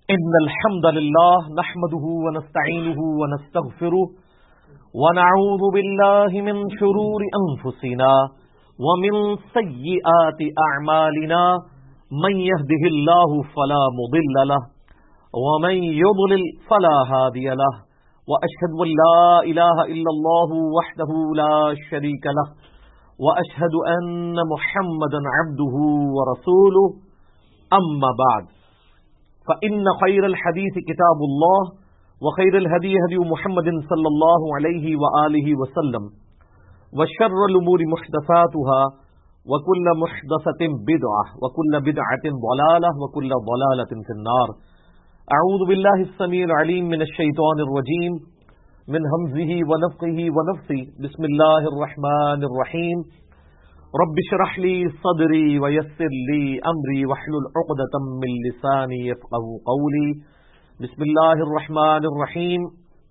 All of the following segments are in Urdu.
إن الحمد لله نحمده ونستعينه ونستغفره ونعوذ بالله من شرور أنفسنا ومن سيئات أعمالنا من يهده الله فلا مضل له ومن يضلل فلا هادي له وأشهد أن لا إله إلا الله وحده لا شريك له وأشهد أن محمدا عبده ورسوله أما بعد فإن خير الحديث كتاب الله وخير الهدي هدي محمد صلى الله عليه وآله وسلم وشر الأمور محدثاتها وكل محدثة بدعة وكل بدعة ضلالة وكل ضلالة في النار. أعوذ بالله السميع العليم من الشيطان الرجيم من همزه ونفخه ونفثه. بسم الله الرحمن الرحيم. رب اشرح لي صدري ويسر لي امري واحلل عقدة من لساني يفقهوا قولي. بسم الله الرحمن الرحيم.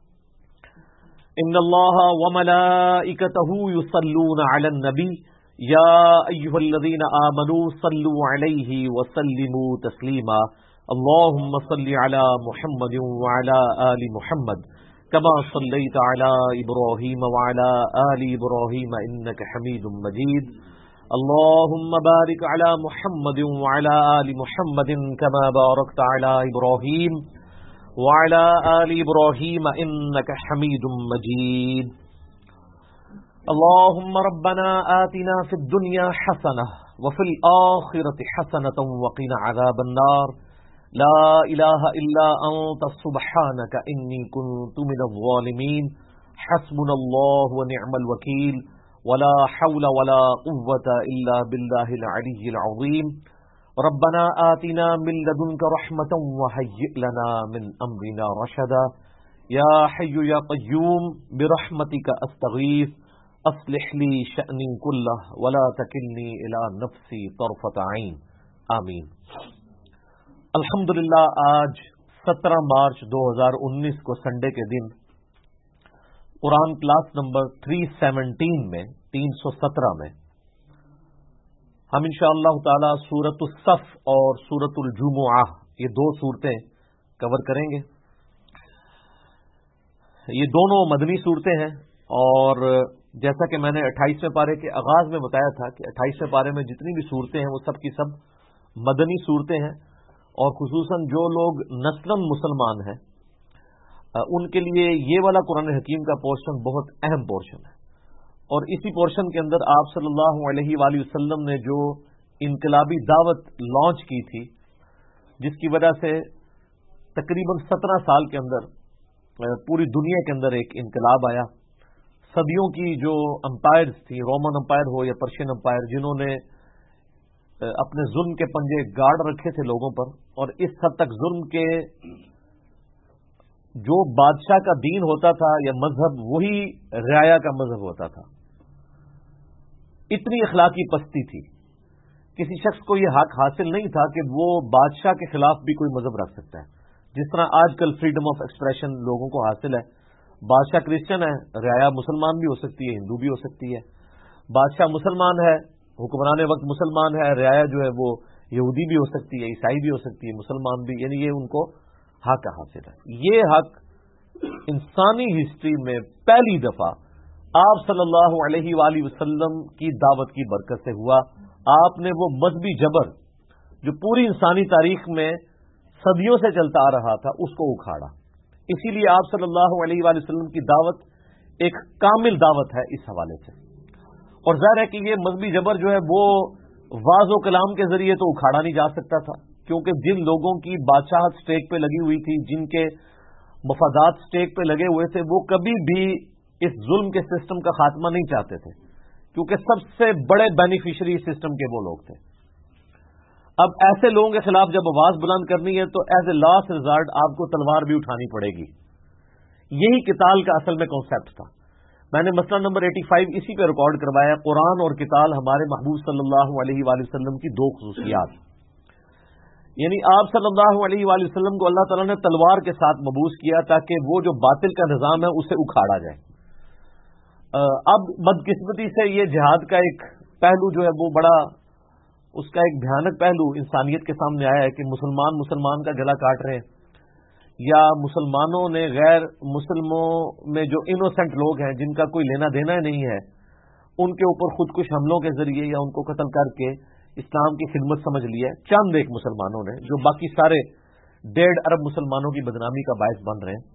ان الله وملائكته يصلون على النبي يا ايها الذين آمنوا صلوا عليه وسلموا تسليما. اللهم صل على محمد وعلى آل محمد كما صليت على إبراهيم وعلى آل إبراهيم إنك حميد مجيد. اللهم بارك على محمد وعلى آل محمد كما باركت على إبراهيم وعلى آل إبراهيم إنك حميد مجيد. اللهم ربنا آتنا في الدنيا حسنة وفي الآخرة حسنة وقنا عذاب النار. لا إله إلا أنت سبحانك إني كنت من الظالمين. حسبنا الله ونعم الوكيل ولا حول ولا قوة إلا بالله العلي العظيم. ربنا آتنا من لدنك رحمة وهيئ لنا من أمرنا رشدا. يا حي يا قيوم برحمتك أستغيث أصلح لي شأني كله ولا تكلني إلى نفسي طرفة عين. آمین. الحمدللہ آج 17 مارچ 2019 کو سنڈے کے دن قرآن کلاس نمبر 317 میں 317 میں ہم انشاءاللہ تعالی سورۃ الصف اور سورۃ الجمعہ یہ دو صورتیں کور کریں گے. یہ دونوں مدنی صورتیں ہیں اور جیسا کہ میں نے 28ویں پارے کے آغاز میں بتایا تھا کہ 28ویں پارے میں جتنی بھی صورتیں ہیں وہ سب کی سب مدنی صورتیں ہیں اور خصوصاً جو لوگ نسلاً مسلمان ہیں ان کے لیے یہ والا قرآن حکیم کا پورشن بہت اہم پورشن ہے. اور اسی پورشن کے اندر آپ صلی اللہ علیہ وآلہ وسلم نے جو انقلابی دعوت لانچ کی تھی جس کی وجہ سے تقریباً 17 سال کے اندر پوری دنیا کے اندر ایک انقلاب آیا. صدیوں کی جو امپائرز تھی، رومن امپائر ہو یا پرشین امپائر، جنہوں نے اپنے ظلم کے پنجے گاڑ رکھے تھے لوگوں پر اور اس حد تک ظلم کے جو بادشاہ کا دین ہوتا تھا یا مذہب وہی رعایا کا مذہب ہوتا تھا. اتنی اخلاقی پستی تھی، کسی شخص کو یہ حق حاصل نہیں تھا کہ وہ بادشاہ کے خلاف بھی کوئی مذہب رکھ سکتا ہے. جس طرح آج کل فریڈم آف ایکسپریشن لوگوں کو حاصل ہے. بادشاہ کرسچن ہے، رعایا مسلمان بھی ہو سکتی ہے، ہندو بھی ہو سکتی ہے. بادشاہ مسلمان ہے، حکمران وقت مسلمان ہے، رعایا جو ہے وہ یہودی بھی ہو سکتی ہے، عیسائی بھی ہو سکتی ہے، مسلمان بھی، یعنی یہ ان کو حق حاصل ہے. یہ حق انسانی ہسٹری میں پہلی دفعہ آپ صلی اللہ علیہ وآلہ وسلم کی دعوت کی برکت سے ہوا. آپ نے وہ مذہبی جبر جو پوری انسانی تاریخ میں صدیوں سے چلتا آ رہا تھا اس کو اکھاڑا. اسی لیے آپ صلی اللہ علیہ وآلہ وسلم کی دعوت ایک کامل دعوت ہے اس حوالے سے. اور ظاہر ہے کہ یہ مذہبی جبر جو ہے وہ واض و کلام کے ذریعے تو اکھاڑا نہیں جا سکتا تھا، کیونکہ جن لوگوں کی بادشاہت سٹیک پہ لگی ہوئی تھی، جن کے مفادات سٹیک پہ لگے ہوئے تھے، وہ کبھی بھی اس ظلم کے سسٹم کا خاتمہ نہیں چاہتے تھے، کیونکہ سب سے بڑے بینیفیشری سسٹم کے وہ لوگ تھے. اب ایسے لوگوں کے خلاف جب آواز بلند کرنی ہے تو ایز اے لاسٹ ریزارٹ آپ کو تلوار بھی اٹھانی پڑے گی. یہی قتال کا اصل میں کانسیپٹ تھا. میں نے مسئلہ نمبر 85 اسی پہ ریکارڈ کروایا، قرآن اور قتال ہمارے محبوب صلی اللہ علیہ وآلہ وسلم کی دو خصوصیات. یعنی آپ صلی اللہ علیہ وآلہ وسلم کو اللہ تعالیٰ نے تلوار کے ساتھ مبعوث کیا تاکہ وہ جو باطل کا نظام ہے اسے اکھاڑا جائے. اب بدقسمتی سے یہ جہاد کا ایک پہلو جو ہے وہ بڑا اس کا ایک بھیانک پہلو انسانیت کے سامنے آیا ہے کہ مسلمان کا گلا کاٹ رہے ہیں یا مسلمانوں نے غیر مسلموں میں جو انوسنٹ لوگ ہیں جن کا کوئی لینا دینا ہی نہیں ہے ان کے اوپر خودکش حملوں کے ذریعے یا ان کو قتل کر کے اسلام کی خدمت سمجھ لی ہے چند ایک مسلمانوں نے، جو باقی سارے 1.5 ارب مسلمانوں کی بدنامی کا باعث بن رہے ہیں.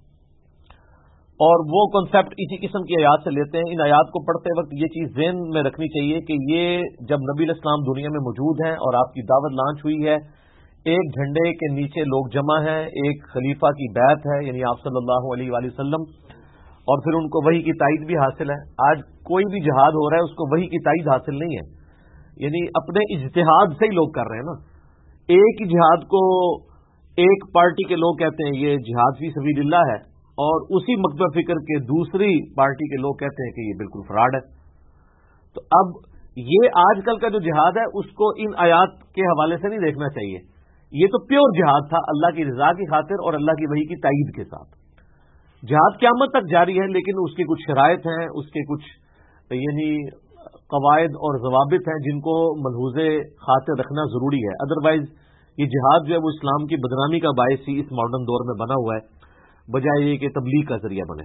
اور وہ کنسپٹ اسی قسم کی آیات سے لیتے ہیں. ان آیات کو پڑھتے وقت یہ چیز ذہن میں رکھنی چاہیے کہ یہ جب نبی علیہ السلام دنیا میں موجود ہیں اور آپ کی دعوت لانچ ہوئی ہے، ایک جھنڈے کے نیچے لوگ جمع ہیں، ایک خلیفہ کی بیعت ہے یعنی آپ صلی اللہ علیہ وآلہ وسلم، اور پھر ان کو وحی کی تائید بھی حاصل ہے. آج کوئی بھی جہاد ہو رہا ہے اس کو وحی کی تائید حاصل نہیں ہے، یعنی اپنے اجتہاد سے ہی لوگ کر رہے ہیں نا. ایک ہی جہاد کو ایک پارٹی کے لوگ کہتے ہیں یہ جہاد فی سبیل اللہ ہے، اور اسی مکتب فکر کے دوسری پارٹی کے لوگ کہتے ہیں کہ یہ بالکل فراڈ ہے. تو اب یہ آج کل کا جو جہاد ہے اس کو ان آیات کے حوالے سے نہیں دیکھنا چاہیے. یہ تو پیور جہاد تھا اللہ کی رضا کی خاطر اور اللہ کی وحی کی تائید کے ساتھ. جہاد قیامت تک جاری ہے، لیکن اس کی کچھ شرائط ہیں، اس کے کچھ یعنی قواعد اور ضوابط ہیں جن کو ملحوظ خاطر رکھنا ضروری ہے. ادروائز یہ جہاد جو ہے وہ اسلام کی بدنامی کا باعث ہی اس ماڈرن دور میں بنا ہوا ہے، بجائے یہ کہ تبلیغ کا ذریعہ بنے.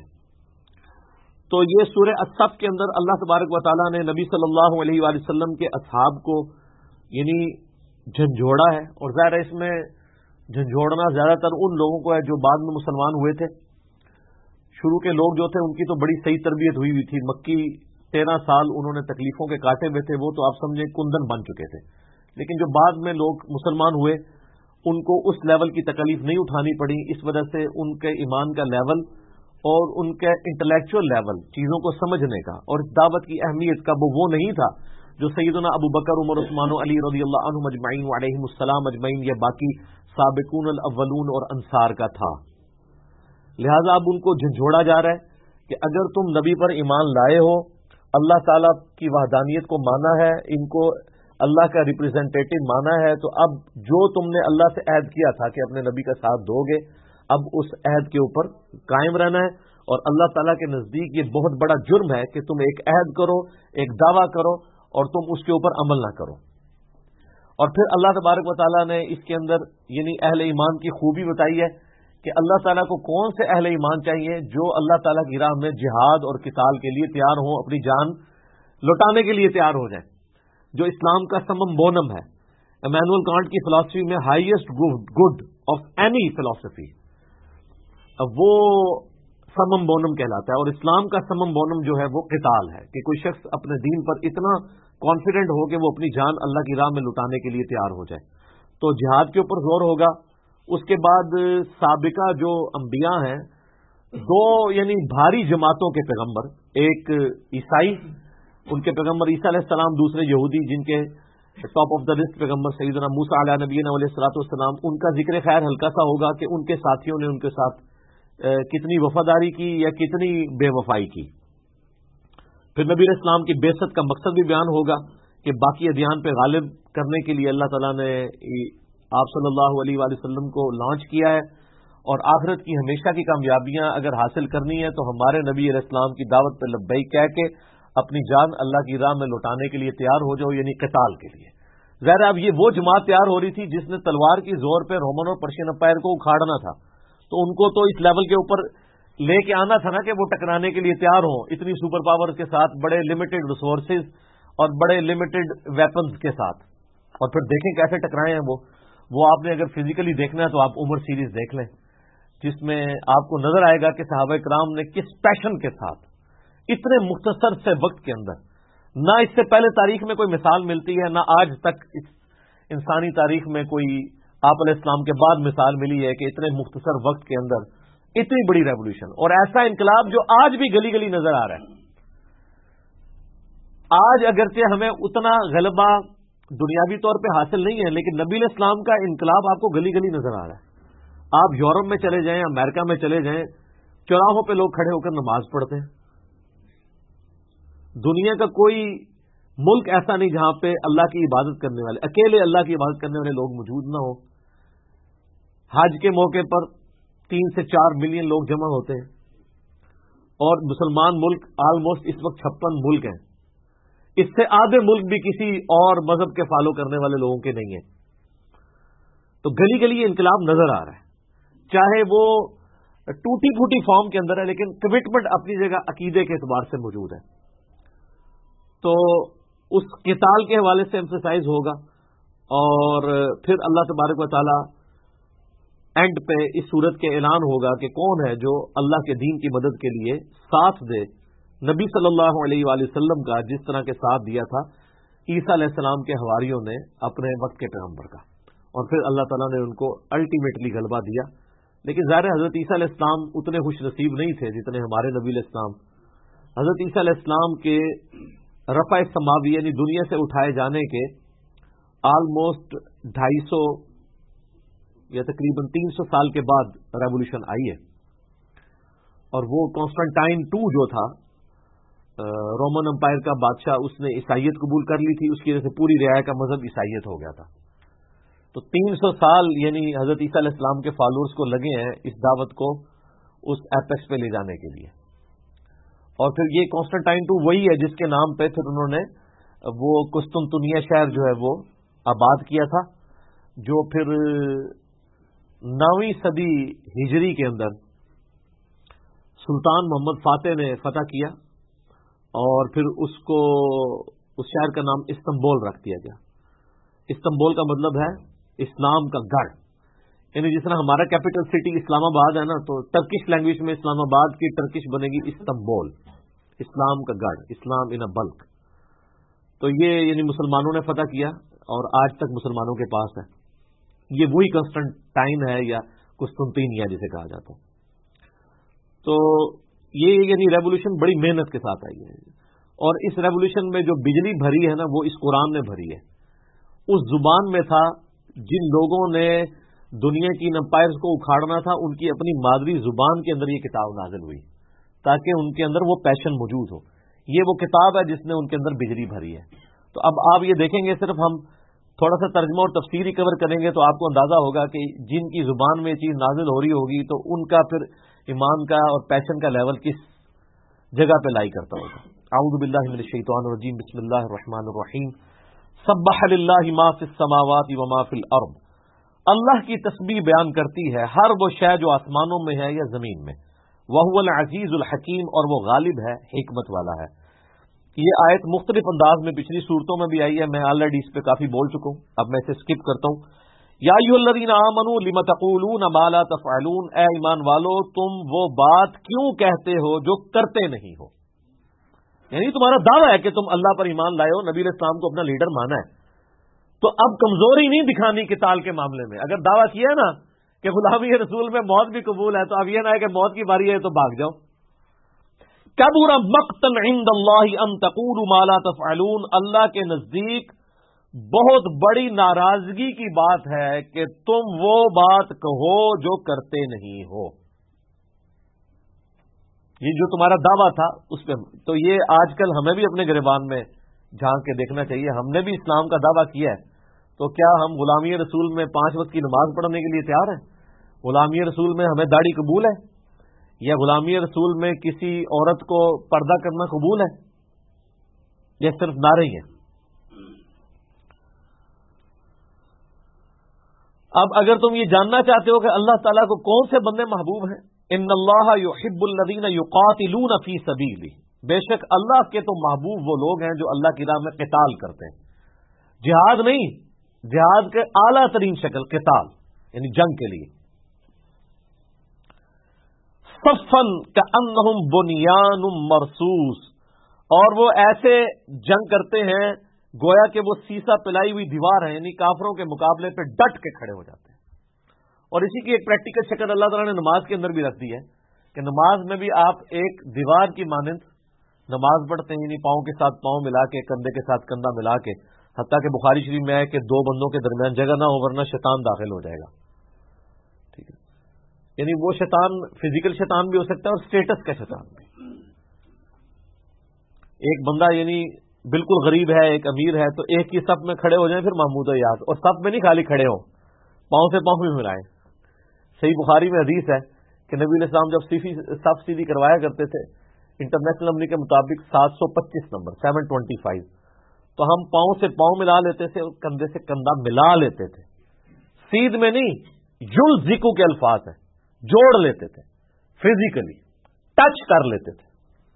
تو یہ سورہ الصف کے اندر اللہ تبارک و تعالیٰ نے نبی صلی اللہ علیہ وآلہ وسلم کے اصحاب کو یعنی جھنجھوڑا ہے، اور ظاہر ہے اس میں جھنجھوڑنا زیادہ تر ان لوگوں کو ہے جو بعد میں مسلمان ہوئے تھے. شروع کے لوگ جو تھے ان کی تو بڑی صحیح تربیت ہوئی تھی، مکی 13 سال انہوں نے تکلیفوں کے کاٹے ہوئے تھے، وہ تو آپ سمجھیں کندن بن چکے تھے. لیکن جو بعد میں لوگ مسلمان ہوئے ان کو اس لیول کی تکلیف نہیں اٹھانی پڑی، اس وجہ سے ان کے ایمان کا لیول اور ان کے انٹلیکچوئل لیول چیزوں کو سمجھنے کا اور اس دعوت کی اہمیت کا وہ نہیں تھا جو سیدنا ابو بکر، عمر، عثمان و علی رضی اللہ عنہم اجمعین وعلیہم السلام اجمعین یا باقی سابقون الاولون اور انصار کا تھا. لہذا اب ان کو جھنجھوڑا جا رہا ہے کہ اگر تم نبی پر ایمان لائے ہو، اللہ تعالیٰ کی وحدانیت کو مانا ہے، ان کو اللہ کا ریپرزینٹیٹو مانا ہے، تو اب جو تم نے اللہ سے عہد کیا تھا کہ اپنے نبی کا ساتھ دو گے، اب اس عہد کے اوپر قائم رہنا ہے. اور اللہ تعالیٰ کے نزدیک یہ بہت بڑا جرم ہے کہ تم ایک عہد کرو، ایک دعویٰ کرو اور تم اس کے اوپر عمل نہ کرو. اور پھر اللہ تبارک و تعالیٰ نے اس کے اندر یعنی اہل ایمان کی خوبی بتائی ہے کہ اللہ تعالیٰ کو کون سے اہل ایمان چاہیے جو اللہ تعالیٰ کی راہ میں جہاد اور قتال کے لیے تیار ہوں، اپنی جان لوٹانے کے لیے تیار ہو جائیں، جو اسلام کا سمم بونم ہے. ایمینول کانٹ کی فلسفی میں ہائیسٹ گڈ آف اینی فلسفی وہ سمم بونم کہلاتا ہے، اور اسلام کا سمم بونم جو ہے وہ قتال ہے کہ کوئی شخص اپنے دین پر اتنا کانفیڈنٹ ہو کہ وہ اپنی جان اللہ کی راہ میں لٹانے کے لیے تیار ہو جائے. تو جہاد کے اوپر زور ہوگا. اس کے بعد سابقہ جو انبیاء ہیں، دو یعنی بھاری جماعتوں کے پیغمبر، ایک عیسائی، ان کے پیغمبر عیسیٰ علیہ السلام، دوسرے یہودی جن کے ٹاپ آف دا لسٹ پیغمبر سیدنا موسیٰ علیہ نبینا علیہ الصلوۃ والسلام، ان کا ذکر خیر ہلکا سا ہوگا کہ ان کے ساتھیوں نے ان کے ساتھ کتنی وفاداری کی یا کتنی بے وفائی کی. پھر نبی علیہ السلام کی بعثت کا مقصد بھی بیان ہوگا کہ باقی ادیان پہ غالب کرنے کے لیے اللہ تعالیٰ نے آپ صلی اللہ علیہ وآلہ وسلم کو لانچ کیا ہے، اور آخرت کی ہمیشہ کی کامیابیاں اگر حاصل کرنی ہے تو ہمارے نبی علیہ السلام کی دعوت پہ لبیک کہہ کے اپنی جان اللہ کی راہ میں لوٹانے کے لیے تیار ہو جاؤ، یعنی قتال کے لیے. ظاہر اب یہ وہ جماعت تیار ہو رہی تھی جس نے تلوار کی زور پہ رومن اور پرشین امپائر کو اکھاڑنا تھا، تو ان کو تو اس لیول کے اوپر لے کے آنا تھا نا کہ وہ ٹکرانے کے لیے تیار ہوں اتنی سپر پاور کے ساتھ، بڑے لمیٹڈ ریسورسز اور بڑے لمیٹڈ ویپنز کے ساتھ. اور پھر دیکھیں کیسے ٹکرائے ہیں وہ آپ نے اگر فزیکلی دیکھنا ہے تو آپ عمر سیریز دیکھ لیں، جس میں آپ کو نظر آئے گا کہ صحابہ کرام نے کس پیشن کے ساتھ اتنے مختصر سے وقت کے اندر، نہ اس سے پہلے تاریخ میں کوئی مثال ملتی ہے، نہ آج تک اس انسانی تاریخ میں کوئی آپ علیہ السلام کے بعد مثال ملی ہے کہ اتنے مختصر وقت کے اندر اتنی بڑی ریولیوشن اور ایسا انقلاب جو آج بھی گلی گلی نظر آ رہا ہے. آج اگرچہ ہمیں اتنا غلبہ دنیاوی طور پہ حاصل نہیں ہے، لیکن نبی علیہ السلام کا انقلاب آپ کو گلی گلی نظر آ رہا ہے. آپ یورپ میں چلے جائیں، امریکہ میں چلے جائیں، چوراہوں پہ لوگ کھڑے ہو کر نماز پڑھتے ہیں. دنیا کا کوئی ملک ایسا نہیں جہاں پہ اللہ کی عبادت کرنے والے، اکیلے اللہ کی عبادت کرنے والے لوگ موجود نہ ہو. حج کے موقع پر 3 سے 4 ملین لوگ جمع ہوتے ہیں، اور مسلمان ملک آلموسٹ اس وقت 56 ملک ہیں. اس سے آدھے ملک بھی کسی اور مذہب کے فالو کرنے والے لوگوں کے نہیں ہیں. تو گلی گلی انقلاب نظر آ رہا ہے. چاہے وہ ٹوٹی پھوٹی فارم کے اندر ہے لیکن کمٹمنٹ اپنی جگہ عقیدے کے اعتبار سے موجود ہے. تو اس قتال کے حوالے سے ایمفسائز ہوگا اور پھر اللہ تبارک و تعالی اینڈ پہ اس صورت کے اعلان ہوگا کہ کون ہے جو اللہ کے دین کی مدد کے لیے ساتھ دے نبی صلی اللہ علیہ وآلہ وسلم کا جس طرح کے ساتھ دیا تھا عیسیٰ علیہ السلام کے حواریوں نے اپنے وقت کے پیغمبر کا. اور پھر اللہ تعالیٰ نے ان کو الٹیمیٹلی غلبہ دیا. لیکن ظاہر حضرت عیسیٰ علیہ السلام اتنے خوش نصیب نہیں تھے جتنے ہمارے نبی علیہ السلام. حضرت عیسیٰ علیہ السلام کے رفع سماوی یعنی دنیا سے اٹھائے جانے کے آلموسٹ 250 یا تقریباً 300 سال کے بعد ریولیوشن آئی ہے. اور وہ کانسٹنٹائن II جو تھا رومن امپائر کا بادشاہ, اس نے عیسائیت قبول کر لی تھی, اس کی وجہ سے پوری رعایا کا مذہب عیسائیت ہو گیا تھا. تو 300 سال یعنی حضرت عیسیٰ علیہ السلام کے فالوورز کو لگے ہیں اس دعوت کو اس ایپیکس پہ لے جانے کے لیے. اور پھر یہ کانسٹنٹائن II وہی ہے جس کے نام پہ پھر انہوں نے وہ قسطنطنیہ شہر جو ہے وہ آباد کیا تھا, جو پھر 9ویں صدی ہجری کے اندر سلطان محمد فاتح نے فتح کیا اور پھر اس شہر کا نام استنبول رکھ دیا گیا. استنبول کا مطلب ہے اسلام کا گڑھ, یعنی جس طرح ہمارا کیپٹل سٹی اسلام آباد ہے نا, تو ٹرکش لینگویج میں اسلام آباد کی ٹرکش بنے گی استنبول, اسلام کا گڑھ, اسلام ان بلک. تو یہ یعنی مسلمانوں نے فتح کیا اور آج تک مسلمانوں کے پاس ہے. یہ وہی کنسٹنٹائن ہے یا قسطنطینیہ جسے کہا جاتا ہے. تو یہ یعنی ریولیوشن بڑی محنت کے ساتھ آئی ہے, اور اس ریولیوشن میں جو بجلی بھری ہے نا وہ اس قرآن نے بھری ہے. اس زبان میں تھا جن لوگوں نے دنیا کی امپائرز کو اکھاڑنا تھا, ان کی اپنی مادری زبان کے اندر یہ کتاب نازل ہوئی تاکہ ان کے اندر وہ پیشن موجود ہو. یہ وہ کتاب ہے جس نے ان کے اندر بجلی بھری ہے. تو اب آپ یہ دیکھیں گے, صرف ہم تھوڑا سا ترجمہ اور تفسیری کور کریں گے تو آپ کو اندازہ ہوگا کہ جن کی زبان میں یہ چیز نازل ہو رہی ہوگی تو ان کا پھر ایمان کا اور پیشن کا لیول کس جگہ پہ لائی کرتا ہوگا. اعوذ باللہ من الشیطان الرجیم, بسم اللہ الرحمن الرحیم. سبح للہ ما فی السماوات و ما فی الارض. اللہ کی تسبیح بیان کرتی ہے ہر وہ شے جو آسمانوں میں ہے یا زمین میں. وہو العزیز الحکیم, اور وہ غالب ہے, حکمت والا ہے. یہ آیت مختلف انداز میں پچھلی صورتوں میں بھی آئی ہے, میں آلریڈی اس پہ کافی بول چکا ہوں, اب میں اسے اسکپ کرتا ہوں. یا ایھا الذین آمنوا لم تقولون ما لا تفعلون. اے ایمان والو تم وہ بات کیوں کہتے ہو جو کرتے نہیں ہو. یعنی تمہارا دعویٰ ہے کہ تم اللہ پر ایمان لائے ہو, نبی علیہ السلام کو اپنا لیڈر مانا ہے, تو اب کمزوری نہیں دکھانی قتال کے معاملے میں. اگر دعویٰ کیا ہے نا کہ غلامی رسول میں موت بھی قبول ہے, تو اب یہ نہ ہے کہ موت کی باری ہے تو بھاگ جاؤ. کبر مقتا عند اللہ ان تقولوا ما لا تفعلون. اللہ کے نزدیک بہت بڑی ناراضگی کی بات ہے کہ تم وہ بات کہو جو کرتے نہیں ہو. یہ جو تمہارا دعویٰ تھا اس پہ, تو یہ آج کل ہمیں بھی اپنے گریبان میں جھانک کے دیکھنا چاہیے. ہم نے بھی اسلام کا دعویٰ کیا ہے, تو کیا ہم غلامی رسول میں 5 وقت کی نماز پڑھنے کے لیے تیار ہیں؟ غلامی رسول میں ہمیں داڑھی قبول ہے؟ یا غلامی رسول میں کسی عورت کو پردہ کرنا قبول ہے؟ یہ صرف نعرے ہی ہیں. اب اگر تم یہ جاننا چاہتے ہو کہ اللہ تعالیٰ کو کون سے بندے محبوب ہیں, ان اللہ یحب الذین یقاتلون فی سبیلہ, بے شک اللہ کے تو محبوب وہ لوگ ہیں جو اللہ کی راہ میں قتال کرتے ہیں. جہاد نہیں, جہاد کے اعلیٰ ترین شکل قتال یعنی جنگ کے لیے. صفن کأنہم بنیان مرصوص, اور وہ ایسے جنگ کرتے ہیں گویا کہ وہ سیسا پلائی ہوئی دیوار ہے, یعنی کافروں کے مقابلے پہ ڈٹ کے کھڑے ہو جاتے ہیں. اور اسی کی ایک پریکٹیکل شکل اللہ تعالیٰ نے نماز کے اندر بھی رکھ دی ہے کہ نماز میں بھی آپ ایک دیوار کی مانند نماز پڑھتے ہیں, یعنی پاؤں کے ساتھ پاؤں ملا کے, کندھے کے ساتھ کندھا ملا کے. حتیٰ کہ بخاری شریف میں ہے کہ 2 بندوں کے درمیان جگہ نہ ہو ورنہ شیطان داخل ہو جائے گا. ٹھیک ہے, یعنی وہ شیطان فزیکل شیطان بھی ہو سکتا ہے اور اسٹیٹس کا شیطان بھی. ایک بندہ یعنی بالکل غریب ہے, ایک امیر ہے, تو ایک کی صف میں کھڑے ہو جائیں پھر محمود و یاد, اور صف میں نہیں خالی کھڑے ہوں, پاؤں سے پاؤں بھی ملائیں. صحیح بخاری میں حدیث ہے کہ نبی علیہ السلام جب صف سیدھی کروایا کرتے تھے انٹرنیشنل نمبر کے مطابق 725 نمبر 725, تو ہم پاؤں سے پاؤں ملا لیتے تھے اور کندھے سے کندھا ملا لیتے تھے. سیدھ میں نہیں, یلزقو کے الفاظ ہیں, جوڑ لیتے تھے, فزیکلی ٹچ کر لیتے تھے.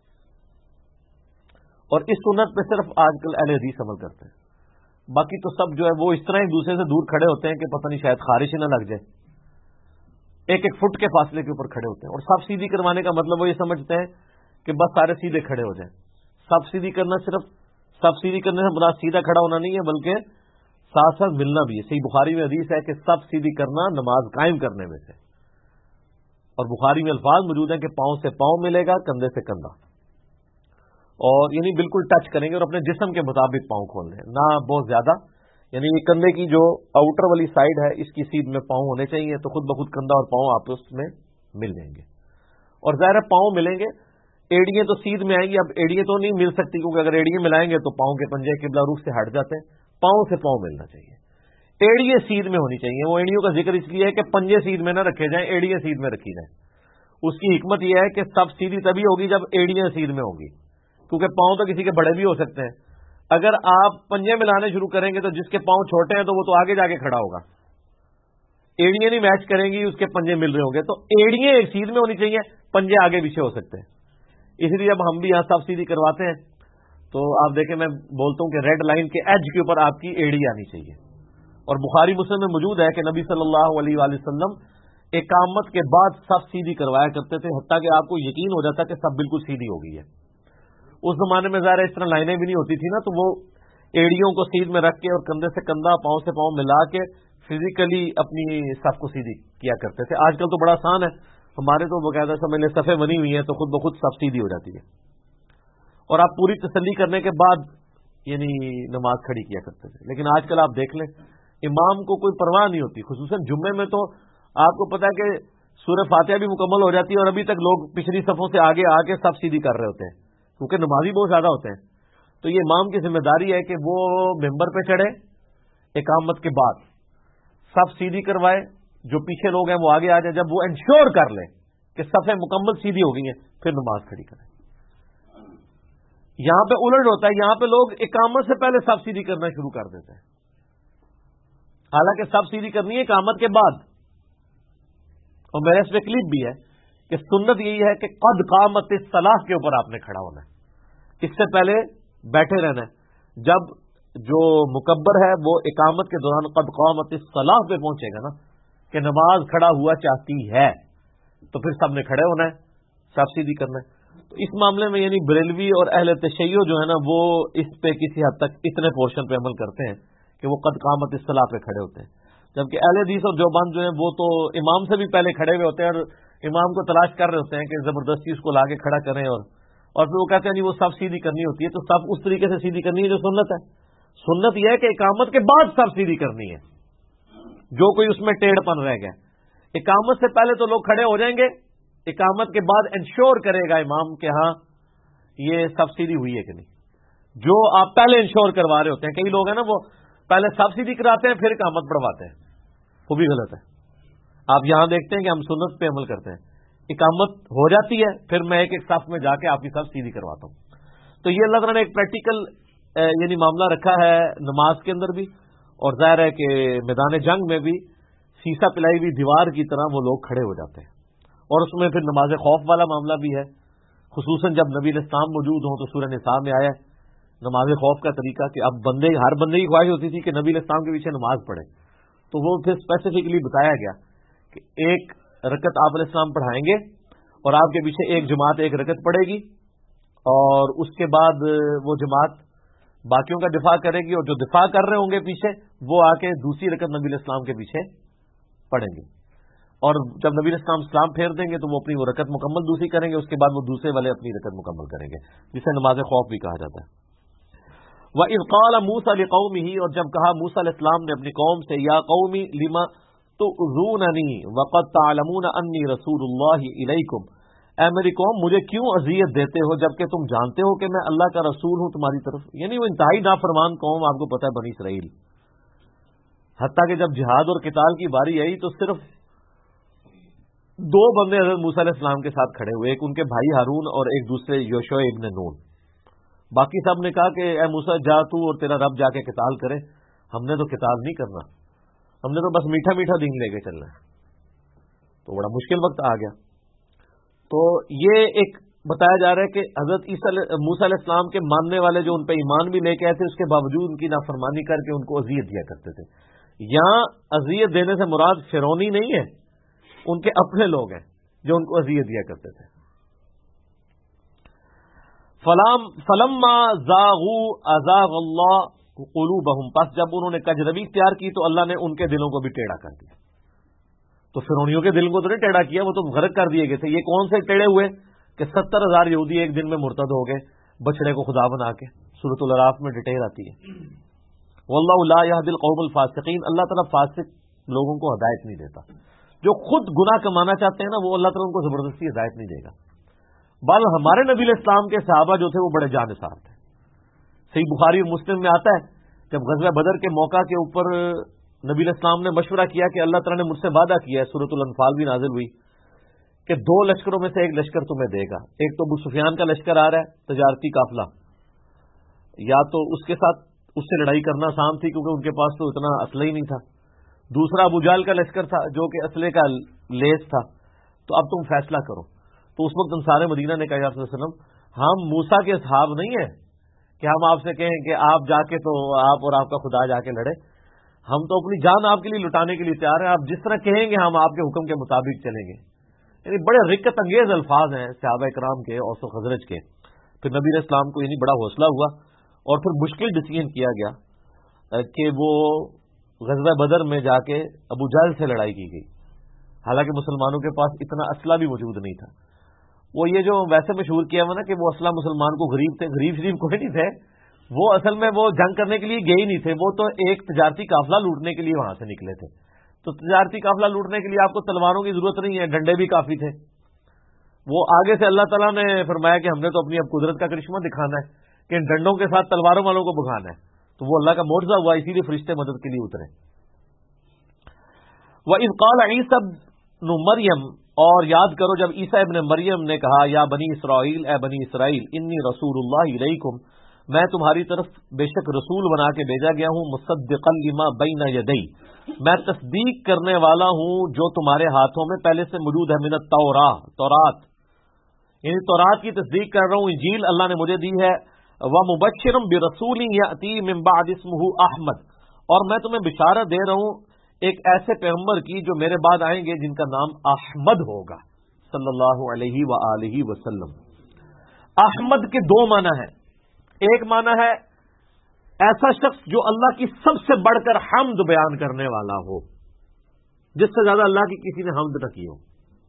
اور اس سنت پہ صرف آج کل اہل حدیث عمل کرتے ہیں. باقی تو سب جو ہے وہ اس طرح ایک دوسرے سے دور کھڑے ہوتے ہیں کہ پتہ نہیں شاید خارش ہی نہ لگ جائے, ایک ایک فٹ کے فاصلے کے اوپر کھڑے ہوتے ہیں. اور سب سیدھی کروانے کا مطلب وہ یہ سمجھتے ہیں کہ بس سارے سیدھے کھڑے ہو جائیں. سب سیدھی کرنا صرف سب سیدھی کرنے سے مراد سیدھا کھڑا ہونا نہیں ہے, بلکہ ساتھ ساتھ ملنا بھی ہے. صحیح بخاری میں حدیث ہے کہ سب سیدھی کرنا نماز قائم کرنے میں سے, اور بخاری میں الفاظ موجود ہیں کہ پاؤں سے پاؤں ملے گا, کندھے سے کندھا, اور یعنی بالکل ٹچ کریں گے اور اپنے جسم کے مطابق پاؤں کھول لیں, نہ بہت زیادہ. یعنی یہ کندھے کی جو آؤٹر والی سائڈ ہے اس کی سیدھ میں پاؤں ہونے چاہیے, تو خود بخود کندھا اور پاؤں آپس میں مل جائیں گے. اور ظاہر پاؤں ملیں گے, ایڑیاں تو سیدھ میں آئیں گی. اب ایڑیاں تو نہیں مل سکتی کیونکہ اگر ایڑیاں ملائیں گے تو پاؤں کے پنجے قبلہ رخ سے ہٹ جاتے ہیں. پاؤں سے پاؤں ملنا چاہیے, ایڑیاں سیدھ میں ہونی چاہیے. وہ ایڑیوں کا ذکر اس لیے ہے کہ پنجے سیدھ میں نہ رکھے جائیں, ایڑیاں سیدھ میں رکھی جائیں. اس کی حکمت یہ ہے کہ سب سیدھی تبھی ہوگی جب ایڑیاں سیدھ میں ہوگی, کیونکہ پاؤں تو کسی کے بڑے بھی ہو سکتے ہیں. اگر آپ پنجے ملانے شروع کریں گے تو جس کے پاؤں چھوٹے ہیں تو وہ تو آگے جا کے کھڑا ہوگا, ایڑیاں نہیں میچ کریں گی, اس کے پنجے مل رہے ہوں گے. تو ایڑیاں ایک سیدھ میں ہونی چاہیے, پنجے آگے پیچھے ہو سکتے ہیں. اسی لیے اب ہم بھی یہاں سب سیدھی کرواتے ہیں تو آپ دیکھیں میں بولتا ہوں کہ ریڈ لائن کے ایج کے اوپر آپ کی ایڑی آنی چاہیے. اور بخاری مسلم میں موجود ہے کہ نبی صلی اللہ علیہ وآلہ وسلم اقامت کے بعد سب سیدھی کروایا کرتے تھے, حتیٰ کہ آپ کو یقین ہو جاتا کہ سب بالکل سیدھی ہو گئی ہے. اس زمانے میں ظاہر اس طرح لائنیں بھی نہیں ہوتی تھی نا, تو وہ ایڑیوں کو سیدھ میں رکھ کے اور کندھے سے کندھا پاؤں سے پاؤں ملا کے فزیکلی اپنی صف کو سیدھی کیا کرتے تھے. آج کل تو بڑا آسان ہے, ہمارے تو باقاعدہ سمجھ لیں صفیں بنی ہوئی ہیں تو خود بخود صف سیدھی ہو جاتی ہے, اور آپ پوری تسلی کرنے کے بعد یعنی نماز کھڑی کیا کرتے تھے. لیکن آج کل آپ دیکھ لیں امام کو کوئی پرواہ نہیں ہوتی, خصوصاً جمعے میں تو آپ کو پتا ہے کہ سورہ فاتحہ بھی مکمل ہو جاتی ہے اور ابھی تک لوگ پچھلی صفوں سے آگے آ کے صف سیدھی کر رہے ہوتے ہیں, کیونکہ نمازی بہت زیادہ ہوتے ہیں. تو یہ امام کی ذمہ داری ہے کہ وہ ممبر پہ چڑھے, اقامت کے بعد صف سیدھی کروائے, جو پیچھے لوگ ہیں وہ آگے آ جائیں. جب وہ انشور کر لیں کہ صفیں مکمل سیدھی ہو گئی ہیں پھر نماز کھڑی کریں. یہاں پہ الٹ ہوتا ہے, یہاں پہ لوگ اقامت سے پہلے صف سیدھی کرنا شروع کر دیتے ہیں, حالانکہ صف سیدھی کرنی ہے اقامت کے بعد. اور میرے اس پہ کلپ بھی ہے کہ سنت یہی ہے کہ قد قامت الصلاۃ کے اوپر آپ نے کھڑا ہونا ہے, اس سے پہلے بیٹھے رہنا ہے. جب جو مکبر ہے وہ اقامت کے دوران قد قامت الصلاۃ پہ پہنچے گا نا کہ نماز کھڑا ہوا چاہتی ہے, تو پھر سب نے کھڑے ہونا ہے, صف سیدھی کرنا ہے. تو اس معاملے میں یعنی بریلوی اور اہل تشیع جو ہے نا وہ اس پہ کسی حد تک اتنے پورشن پہ عمل کرتے ہیں کہ وہ قد قامت الصلاۃ پہ کھڑے ہوتے ہیں, جبکہ اہل حدیث اور دیوبند جو ہیں وہ تو امام سے بھی پہلے کھڑے ہوئے ہوتے ہیں اور امام کو تلاش کر رہے ہوتے ہیں کہ زبردستی اس کو لا کے کھڑا کریں, اور پھر وہ کہتے ہیں نہیں وہ صف سیدھی کرنی ہوتی ہے. تو صف اس طریقے سے سیدھی کرنی ہے جو سنت ہے. سنت یہ ہے کہ اقامت کے بعد صف سیدھی کرنی ہے, جو کوئی اس میں ٹیڑھ پن رہ گیا. اقامت سے پہلے تو لوگ کھڑے ہو جائیں گے, اقامت کے بعد انشور کرے گا امام کہ ہاں یہ صف سیدھی ہوئی ہے کہ نہیں, جو آپ پہلے انشور کروا رہے ہوتے ہیں. کئی لوگ ہیں نا وہ پہلے صف سیدھی کراتے ہیں پھر اقامت پڑھواتے ہیں, وہ بھی غلط ہے. آپ یہاں دیکھتے ہیں کہ ہم سنت پہ عمل کرتے ہیں, اقامت ہو جاتی ہے پھر میں ایک ایک صف میں جا کے آپ کی صف سیدھی کرواتا ہوں. تو یہ اللہ تعالیٰ نے ایک پریکٹیکل یعنی معاملہ رکھا ہے نماز کے اندر بھی, اور ظاہر ہے کہ میدان جنگ میں بھی سیسا پلائی ہوئی دیوار کی طرح وہ لوگ کھڑے ہو جاتے ہیں. اور اس میں پھر نماز خوف والا معاملہ بھی ہے, خصوصاً جب نبی علیہ السلام موجود ہوں. تو سورہ نساء میں آیا ہے نماز خوف کا طریقہ کہ اب ہر بندے کی خواہش ہوتی تھی کہ نبی علیہ السلام کے پیچھے نماز پڑھے, تو وہ پھر اسپیسیفکلی بتایا گیا کہ ایک رکعت آپ علیہ السلام پڑھائیں گے اور آپ کے پیچھے ایک جماعت ایک رکعت پڑھے گی, اور اس کے بعد وہ جماعت باقیوں کا دفاع کرے گی, اور جو دفاع کر رہے ہوں گے پیچھے وہ آ کے دوسری رکعت نبی علیہ السلام کے پیچھے پڑھیں گے. اور جب نبی علیہ السلام سلام پھیر دیں گے تو وہ اپنی وہ رکعت مکمل دوسری کریں گے, اس کے بعد وہ دوسرے والے اپنی رکعت مکمل کریں گے, جسے نماز خوف بھی کہا جاتا ہے. وَإِذْ قَالَ مُوسَىٰ لِقَوْمِهِ, اور جب کہا موسیٰ علیہ السلام نے اپنی قوم سے, یا قومی لِمَ تُؤْذُونَنِي وَقَدْ تَعْلَمُونَ أَنِّي رَسُولُ اللَّهِ إِلَيْكُمْ, اے میری قوم مجھے کیوں اذیت دیتے ہو جبکہ تم جانتے ہو کہ میں اللہ کا رسول ہوں تمہاری طرف. یعنی وہ انتہائی نافرمان قوم, آپ کو پتہ ہے بنی اسرائیل, حتیٰ کہ جب جہاد اور قتال کی باری آئی تو صرف دو بندے حضرت موسیٰ علیہ السلام کے ساتھ کھڑے ہوئے, ایک ان کے بھائی ہارون اور ایک دوسرے یوشع ابن نون. باقی سب نے کہا کہ اے موسیٰ جا تو اور تیرا رب جا کے قتال کرے, ہم نے تو قتال نہیں کرنا, ہم نے تو بس میٹھا میٹھا دین لے کے چلنا ہے. تو بڑا مشکل وقت آ گیا. تو یہ ایک بتایا جا رہا ہے کہ حضرت موسیٰ علیہ السلام کے ماننے والے جو ان پہ ایمان بھی لے کے آئے تھے، اس کے باوجود ان کی نافرمانی کر کے ان کو اذیت دیا کرتے تھے. یہاں اذیت دینے سے مراد فرعونی نہیں ہے، ان کے اپنے لوگ ہیں جو ان کو اذیت دیا کرتے تھے. فلما زاغوا ازاغ اللہ قلوبہم، پس جب انہوں نے کجروی اختیار کی تو اللہ نے ان کے دلوں کو بھی ٹیڑھا کر دیا. تو فرعونیوں کے دل کو تو نہیں ٹیڑھا کیا، وہ تو غرق کر دیے گئے تھے. یہ کون سے ٹیڑھے ہوئے کہ 70,000 یہودی ایک دن میں مرتد ہو گئے بچڑے کو خدا بنا کے. سورۃ الاعراف میں ڈیٹیل آتی ہے. واللہ لا یہدی القوم الفاسقین، اللہ تعالیٰ فاسق لوگوں کو ہدایت نہیں دیتا. جو خود گناہ کمانا چاہتے ہیں نا، وہ اللہ تعالیٰ ان کو زبردستی ہدایت نہیں دے گا. بل ہمارے نبی علیہ السلام کے صحابہ جو تھے وہ بڑے جانثار تھے. صحیح بخاری اور مسلم میں آتا ہے جب غزوہ بدر کے موقع کے اوپر نبی علیہ السلام نے مشورہ کیا کہ اللہ تعالیٰ نے مجھ سے وعدہ کیا ہے، سورۃ الانفال بھی نازل ہوئی کہ 2 لشکروں میں سے ایک لشکر تمہیں دے گا. ایک تو ابو سفیان کا لشکر آ رہا ہے تجارتی قافلہ، یا تو اس کے ساتھ اس سے لڑائی کرنا آسان تھی کیونکہ ان کے پاس تو اتنا اسلحہ ہی نہیں تھا. دوسرا ابو جہل کا لشکر تھا جو کہ اسلحے کا لیس تھا. تو اب تم فیصلہ کرو. تو اس وقت انصار مدینہ نے کہا یا رسول اللہ صلی اللہ علیہ وسلم، ہم موسیٰ کے اصحاب نہیں ہیں کہ ہم آپ سے کہیں کہ آپ جا کے تو آپ اور آپ کا خدا جا کے لڑے. ہم تو اپنی جان آپ کے لیے لٹانے کے لیے تیار ہیں، آپ جس طرح کہیں گے ہم آپ کے حکم کے مطابق چلیں گے. یعنی بڑے رقت انگیز الفاظ ہیں صحابہ کرام کے، اوس و خزرج کے. پھر نبی علیہ السلام کو یعنی بڑا حوصلہ ہوا اور پھر مشکل ڈیسیژن کیا گیا کہ وہ غزوہ بدر میں جا کے ابو جہل سے لڑائی کی گئی. حالانکہ مسلمانوں کے پاس اتنا اسلحہ بھی موجود نہیں تھا. وہ یہ جو ویسے مشہور کیا ہوا نا کہ وہ اسلحہ مسلمان کو غریب تھے، غریب شریف کوئی نہیں تھے. وہ اصل میں وہ جنگ کرنے کے لیے گئے ہی نہیں تھے، وہ تو ایک تجارتی قافلہ لوٹنے کے لیے وہاں سے نکلے تھے. تو تجارتی قافلہ لوٹنے کے لیے آپ کو تلواروں کی ضرورت نہیں ہے، ڈنڈے بھی کافی تھے. وہ آگے سے اللہ تعالیٰ نے فرمایا کہ ہم نے تو اپنی اب قدرت کا کرشمہ دکھانا ہے کہ ان ڈنڈوں کے ساتھ تلواروں والوں کو بھگانا ہے. تو وہ اللہ کا معجزہ ہوا، اسی لیے فرشتے مدد کے لیے اترے. وَإِذْ قَالَ عِيسَى ابْنُ مَرْيَمَ، اور یاد کرو جب عیسیٰ ابن مریم نے کہا یا بنی اسرائیل، اے بنی اسرائیل، انی رسول اللہ الیکم، میں تمہاری طرف بے شک رسول بنا کے بھیجا گیا ہوں، مصدقا لما بین یدی، میں تصدیق کرنے والا ہوں جو تمہارے ہاتھوں میں پہلے سے موجود ہے، من التورات، یعنی تورات کی تصدیق کر رہا ہوں. انجیل اللہ نے مجھے دی ہے. ومبشرا برسول یاتی من بعد اسمہ احمد، اور میں تمہیں بشارت دے رہا ہوں ایک ایسے پیغمبر کی جو میرے بعد آئیں گے جن کا نام احمد ہوگا صلی اللہ علیہ وآلہ وسلم. احمد کے 2 معنی ہیں. ایک معنی ہے ایسا شخص جو اللہ کی سب سے بڑھ کر حمد بیان کرنے والا ہو، جس سے زیادہ اللہ کی کسی نے حمد نہ کی ہو.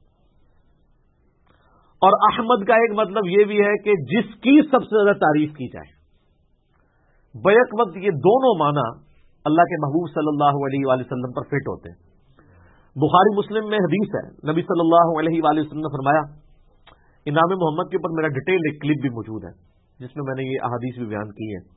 اور احمد کا ایک مطلب یہ بھی ہے کہ جس کی سب سے زیادہ تعریف کی جائے. بیک وقت یہ دونوں معنی اللہ کے محبوب صلی اللہ علیہ وآلہ وسلم پر فٹ ہوتے ہیں. بخاری مسلم میں حدیث ہے، نبی صلی اللہ علیہ وآلہ وسلم نے فرمایا، انعام محمد کے اوپر میرا ڈیٹیل ایک کلپ بھی موجود ہے جس میں نے یہ احادیث بھی بیان کی ہیں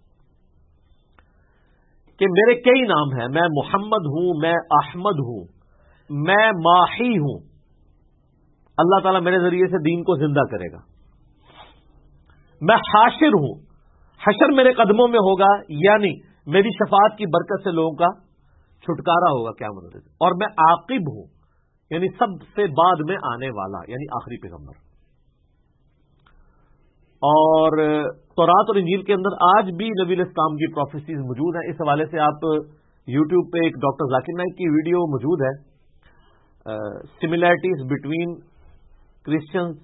کہ میرے کئی نام ہیں، میں محمد ہوں، میں احمد ہوں، میں ماحی ہوں. اللہ تعالیٰ میرے ذریعے سے دین کو زندہ کرے گا. میں حاشر ہوں، حشر میرے قدموں میں ہوگا، یعنی میری شفاعت کی برکت سے لوگوں کا چھٹکارا ہوگا قیامت کے دن. اور میں عاقب ہوں، یعنی سب سے بعد میں آنے والا، یعنی آخری پیغمبر. اور تورات اور انجیل کے اندر آج بھی نبی علیہ السلام کی پروفیسیز موجود ہیں. اس حوالے سے آپ یوٹیوب پہ ایک ڈاکٹر ذاکر نائک کی ویڈیو موجود ہے، similarities between Christians,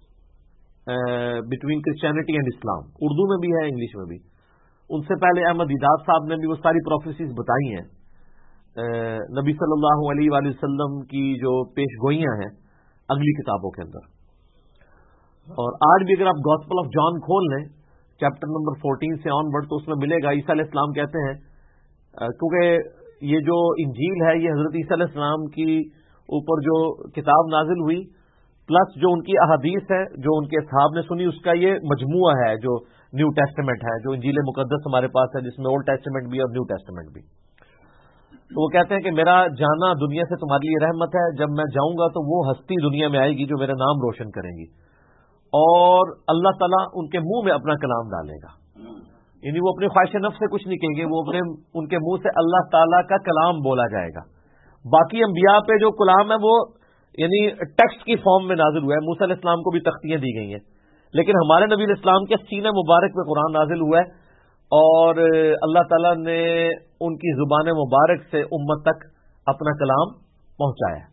between Christianity and Islam. Urdu میں بھی ہے، انگلش میں بھی. ان سے پہلے احمد دیداد صاحب نے بھی وہ ساری پروفیسیز بتائی ہیں نبی صلی اللہ علیہ وآلہ وسلم کی جو پیش گوئیاں ہیں اگلی کتابوں کے اندر. اور آج بھی اگر آپ گاسپل آف جان کھول لیں چیپٹر نمبر 14 سے آن ورڈ تو اس میں ملے گا. عیسیٰ علیہ السلام کہتے ہیں، کیونکہ یہ جو انجیل ہے یہ حضرت عیسیٰ علیہ السلام کی اوپر جو کتاب نازل ہوئی پلس جو ان کی احادیث ہے جو ان کے اصحاب نے سنی، اس کا یہ مجموعہ ہے جو نیو ٹیسٹمنٹ ہے، جو انجیل مقدس ہمارے پاس ہے جس میں اولڈ ٹیسٹمنٹ بھی اور نیو ٹیسٹمنٹ بھی. تو وہ کہتے ہیں کہ میرا جانا دنیا سے تمہارے لیے رحمت ہے، جب میں جاؤں گا تو وہ ہستی دنیا میں آئے گی جو میرا نام روشن کریں گی، اور اللہ تعالیٰ ان کے منہ میں اپنا کلام ڈالے گا. یعنی وہ اپنی خواہش نفس سے کچھ نہیں کہیں گے، وہ ان کے منہ سے اللہ تعالیٰ کا کلام بولا جائے گا. باقی انبیاء پہ جو کلام ہے وہ یعنی ٹیکسٹ کی فارم میں نازل ہوا ہے. موسیٰ علیہ السلام کو بھی تختیاں دی گئی ہیں, لیکن ہمارے نبی علیہ السلام کے سینہ مبارک میں قرآن نازل ہوا ہے, اور اللہ تعالیٰ نے ان کی زبان مبارک سے امت تک اپنا کلام پہنچایا ہے.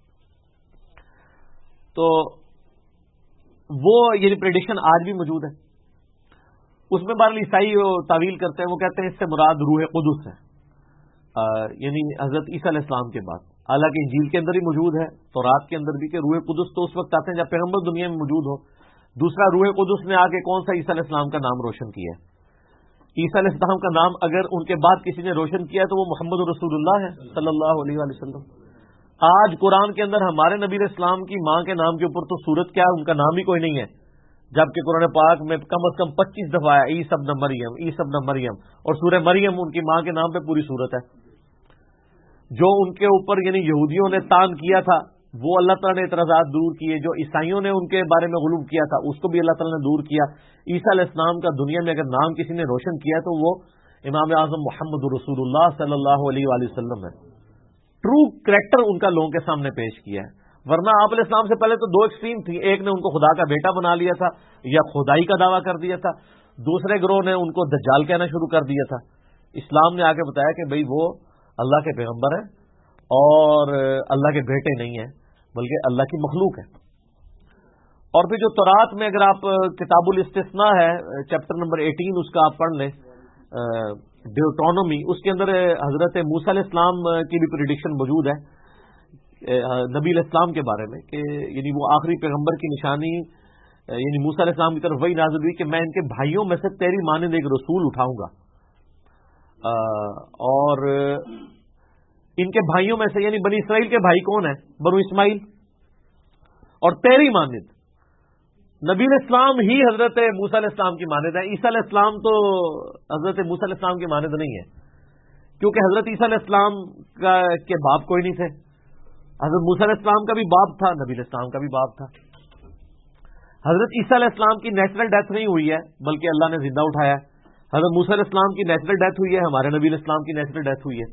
تو وہ یعنی پریڈکشن آج بھی موجود ہے. اس میں بہرحال عیسائی تعویل کرتے ہیں, وہ کہتے ہیں اس سے مراد روح قدس ہے, یعنی حضرت عیسیٰ علیہ السلام کے بعد. حالانکہ انجیل کے اندر ہی موجود ہے, تورات کے اندر بھی, کہ روح قدس تو اس وقت آتے ہیں جب پیغمبر دنیا میں موجود ہو. دوسرا, روح قدس نے آ کے کون سا عیسیٰ علیہ السلام کا نام روشن کیا ہے؟ عیسیٰ علیہ السلام کا نام اگر ان کے بعد کسی نے روشن کیا تو وہ محمد رسول اللہ ہے صلی اللہ علیہ وآلہ وسلم. آج قرآن کے اندر ہمارے نبی علیہ السلام کی ماں کے نام کے اوپر تو سورت کیا ہے, ان کا نام ہی کوئی نہیں ہے, جبکہ قرآن پاک میں کم از کم 25 دفعہ ہے عیسی ابن مریم, عیسی ابن مریم, اور سورہ مریم ان کی ماں کے نام پہ پوری سورت ہے. جو ان کے اوپر یعنی یہودیوں نے تان کیا تھا وہ اللہ تعالیٰ نے اعتراضات دور کیے, جو عیسائیوں نے ان کے بارے میں غلو کیا تھا اس کو بھی اللہ تعالیٰ نے دور کیا. عیسیٰ علیہ السلام کا دنیا میں اگر نام کسی نے روشن کیا تو وہ امام اعظم محمد رسول اللہ صلی اللہ علیہ وآلہ وسلم ہے. ٹرو کریکٹر ان کا لوگوں کے سامنے پیش کیا ہے, ورنہ آپ علیہ السلام سے پہلے تو دو ایکسٹریم تھی, ایک نے ان کو خدا کا بیٹا بنا لیا تھا یا خدائی کا دعویٰ کر دیا تھا, دوسرے گروہ نے ان کو دجال کہنا شروع کر دیا تھا. اسلام نے آ کے بتایا کہ بھئی وہ اللہ کے پیغمبر ہیں اور اللہ کے بیٹے نہیں ہیں بلکہ اللہ کی مخلوق ہے. اور پھر جو تورات میں اگر آپ کتاب الاستثناء ہے چیپٹر نمبر 18 اس کا آپ پڑھ لیں, ڈیوٹرونومی, اس کے اندر حضرت موسیٰ علیہ السلام کی بھی پریڈکشن موجود ہے نبی علیہ السلام کے بارے میں, کہ یعنی وہ آخری پیغمبر کی نشانی, یعنی موسیٰ علیہ السلام کی طرف وہی نازل ہوئی کہ میں ان کے بھائیوں میں سے تیری مانند ایک رسول اٹھاؤں گا, اور ان کے بھائیوں میں سے, یعنی بنی اسرائیل کے بھائی کون ہیں؟ بنو اسماعیل, اور تیری مانند نبی علیہ السلام ہی حضرت موسیٰ علیہ السلام کی مانند ہے. عیسیٰ علیہ السلام تو حضرت موسیٰ علیہ السلام کی مانند نہیں ہے, کیونکہ حضرت عیسیٰ علیہ السلام کے باپ کوئی نہیں تھے. حضرت موسیٰ علیہ السلام کا بھی باپ تھا, نبی علیہ السلام کا بھی باپ تھا. حضرت عیسیٰ علیہ السلام کی نیچرل ڈیتھ نہیں ہوئی ہے بلکہ اللہ نے زندہ اٹھایا. حضرت موسیٰ علیہ السلام کی نیچرل ڈیتھ ہوئی ہے, ہمارے نبی علیہ السلام کی نیچرل ڈیتھ ہوئی ہے.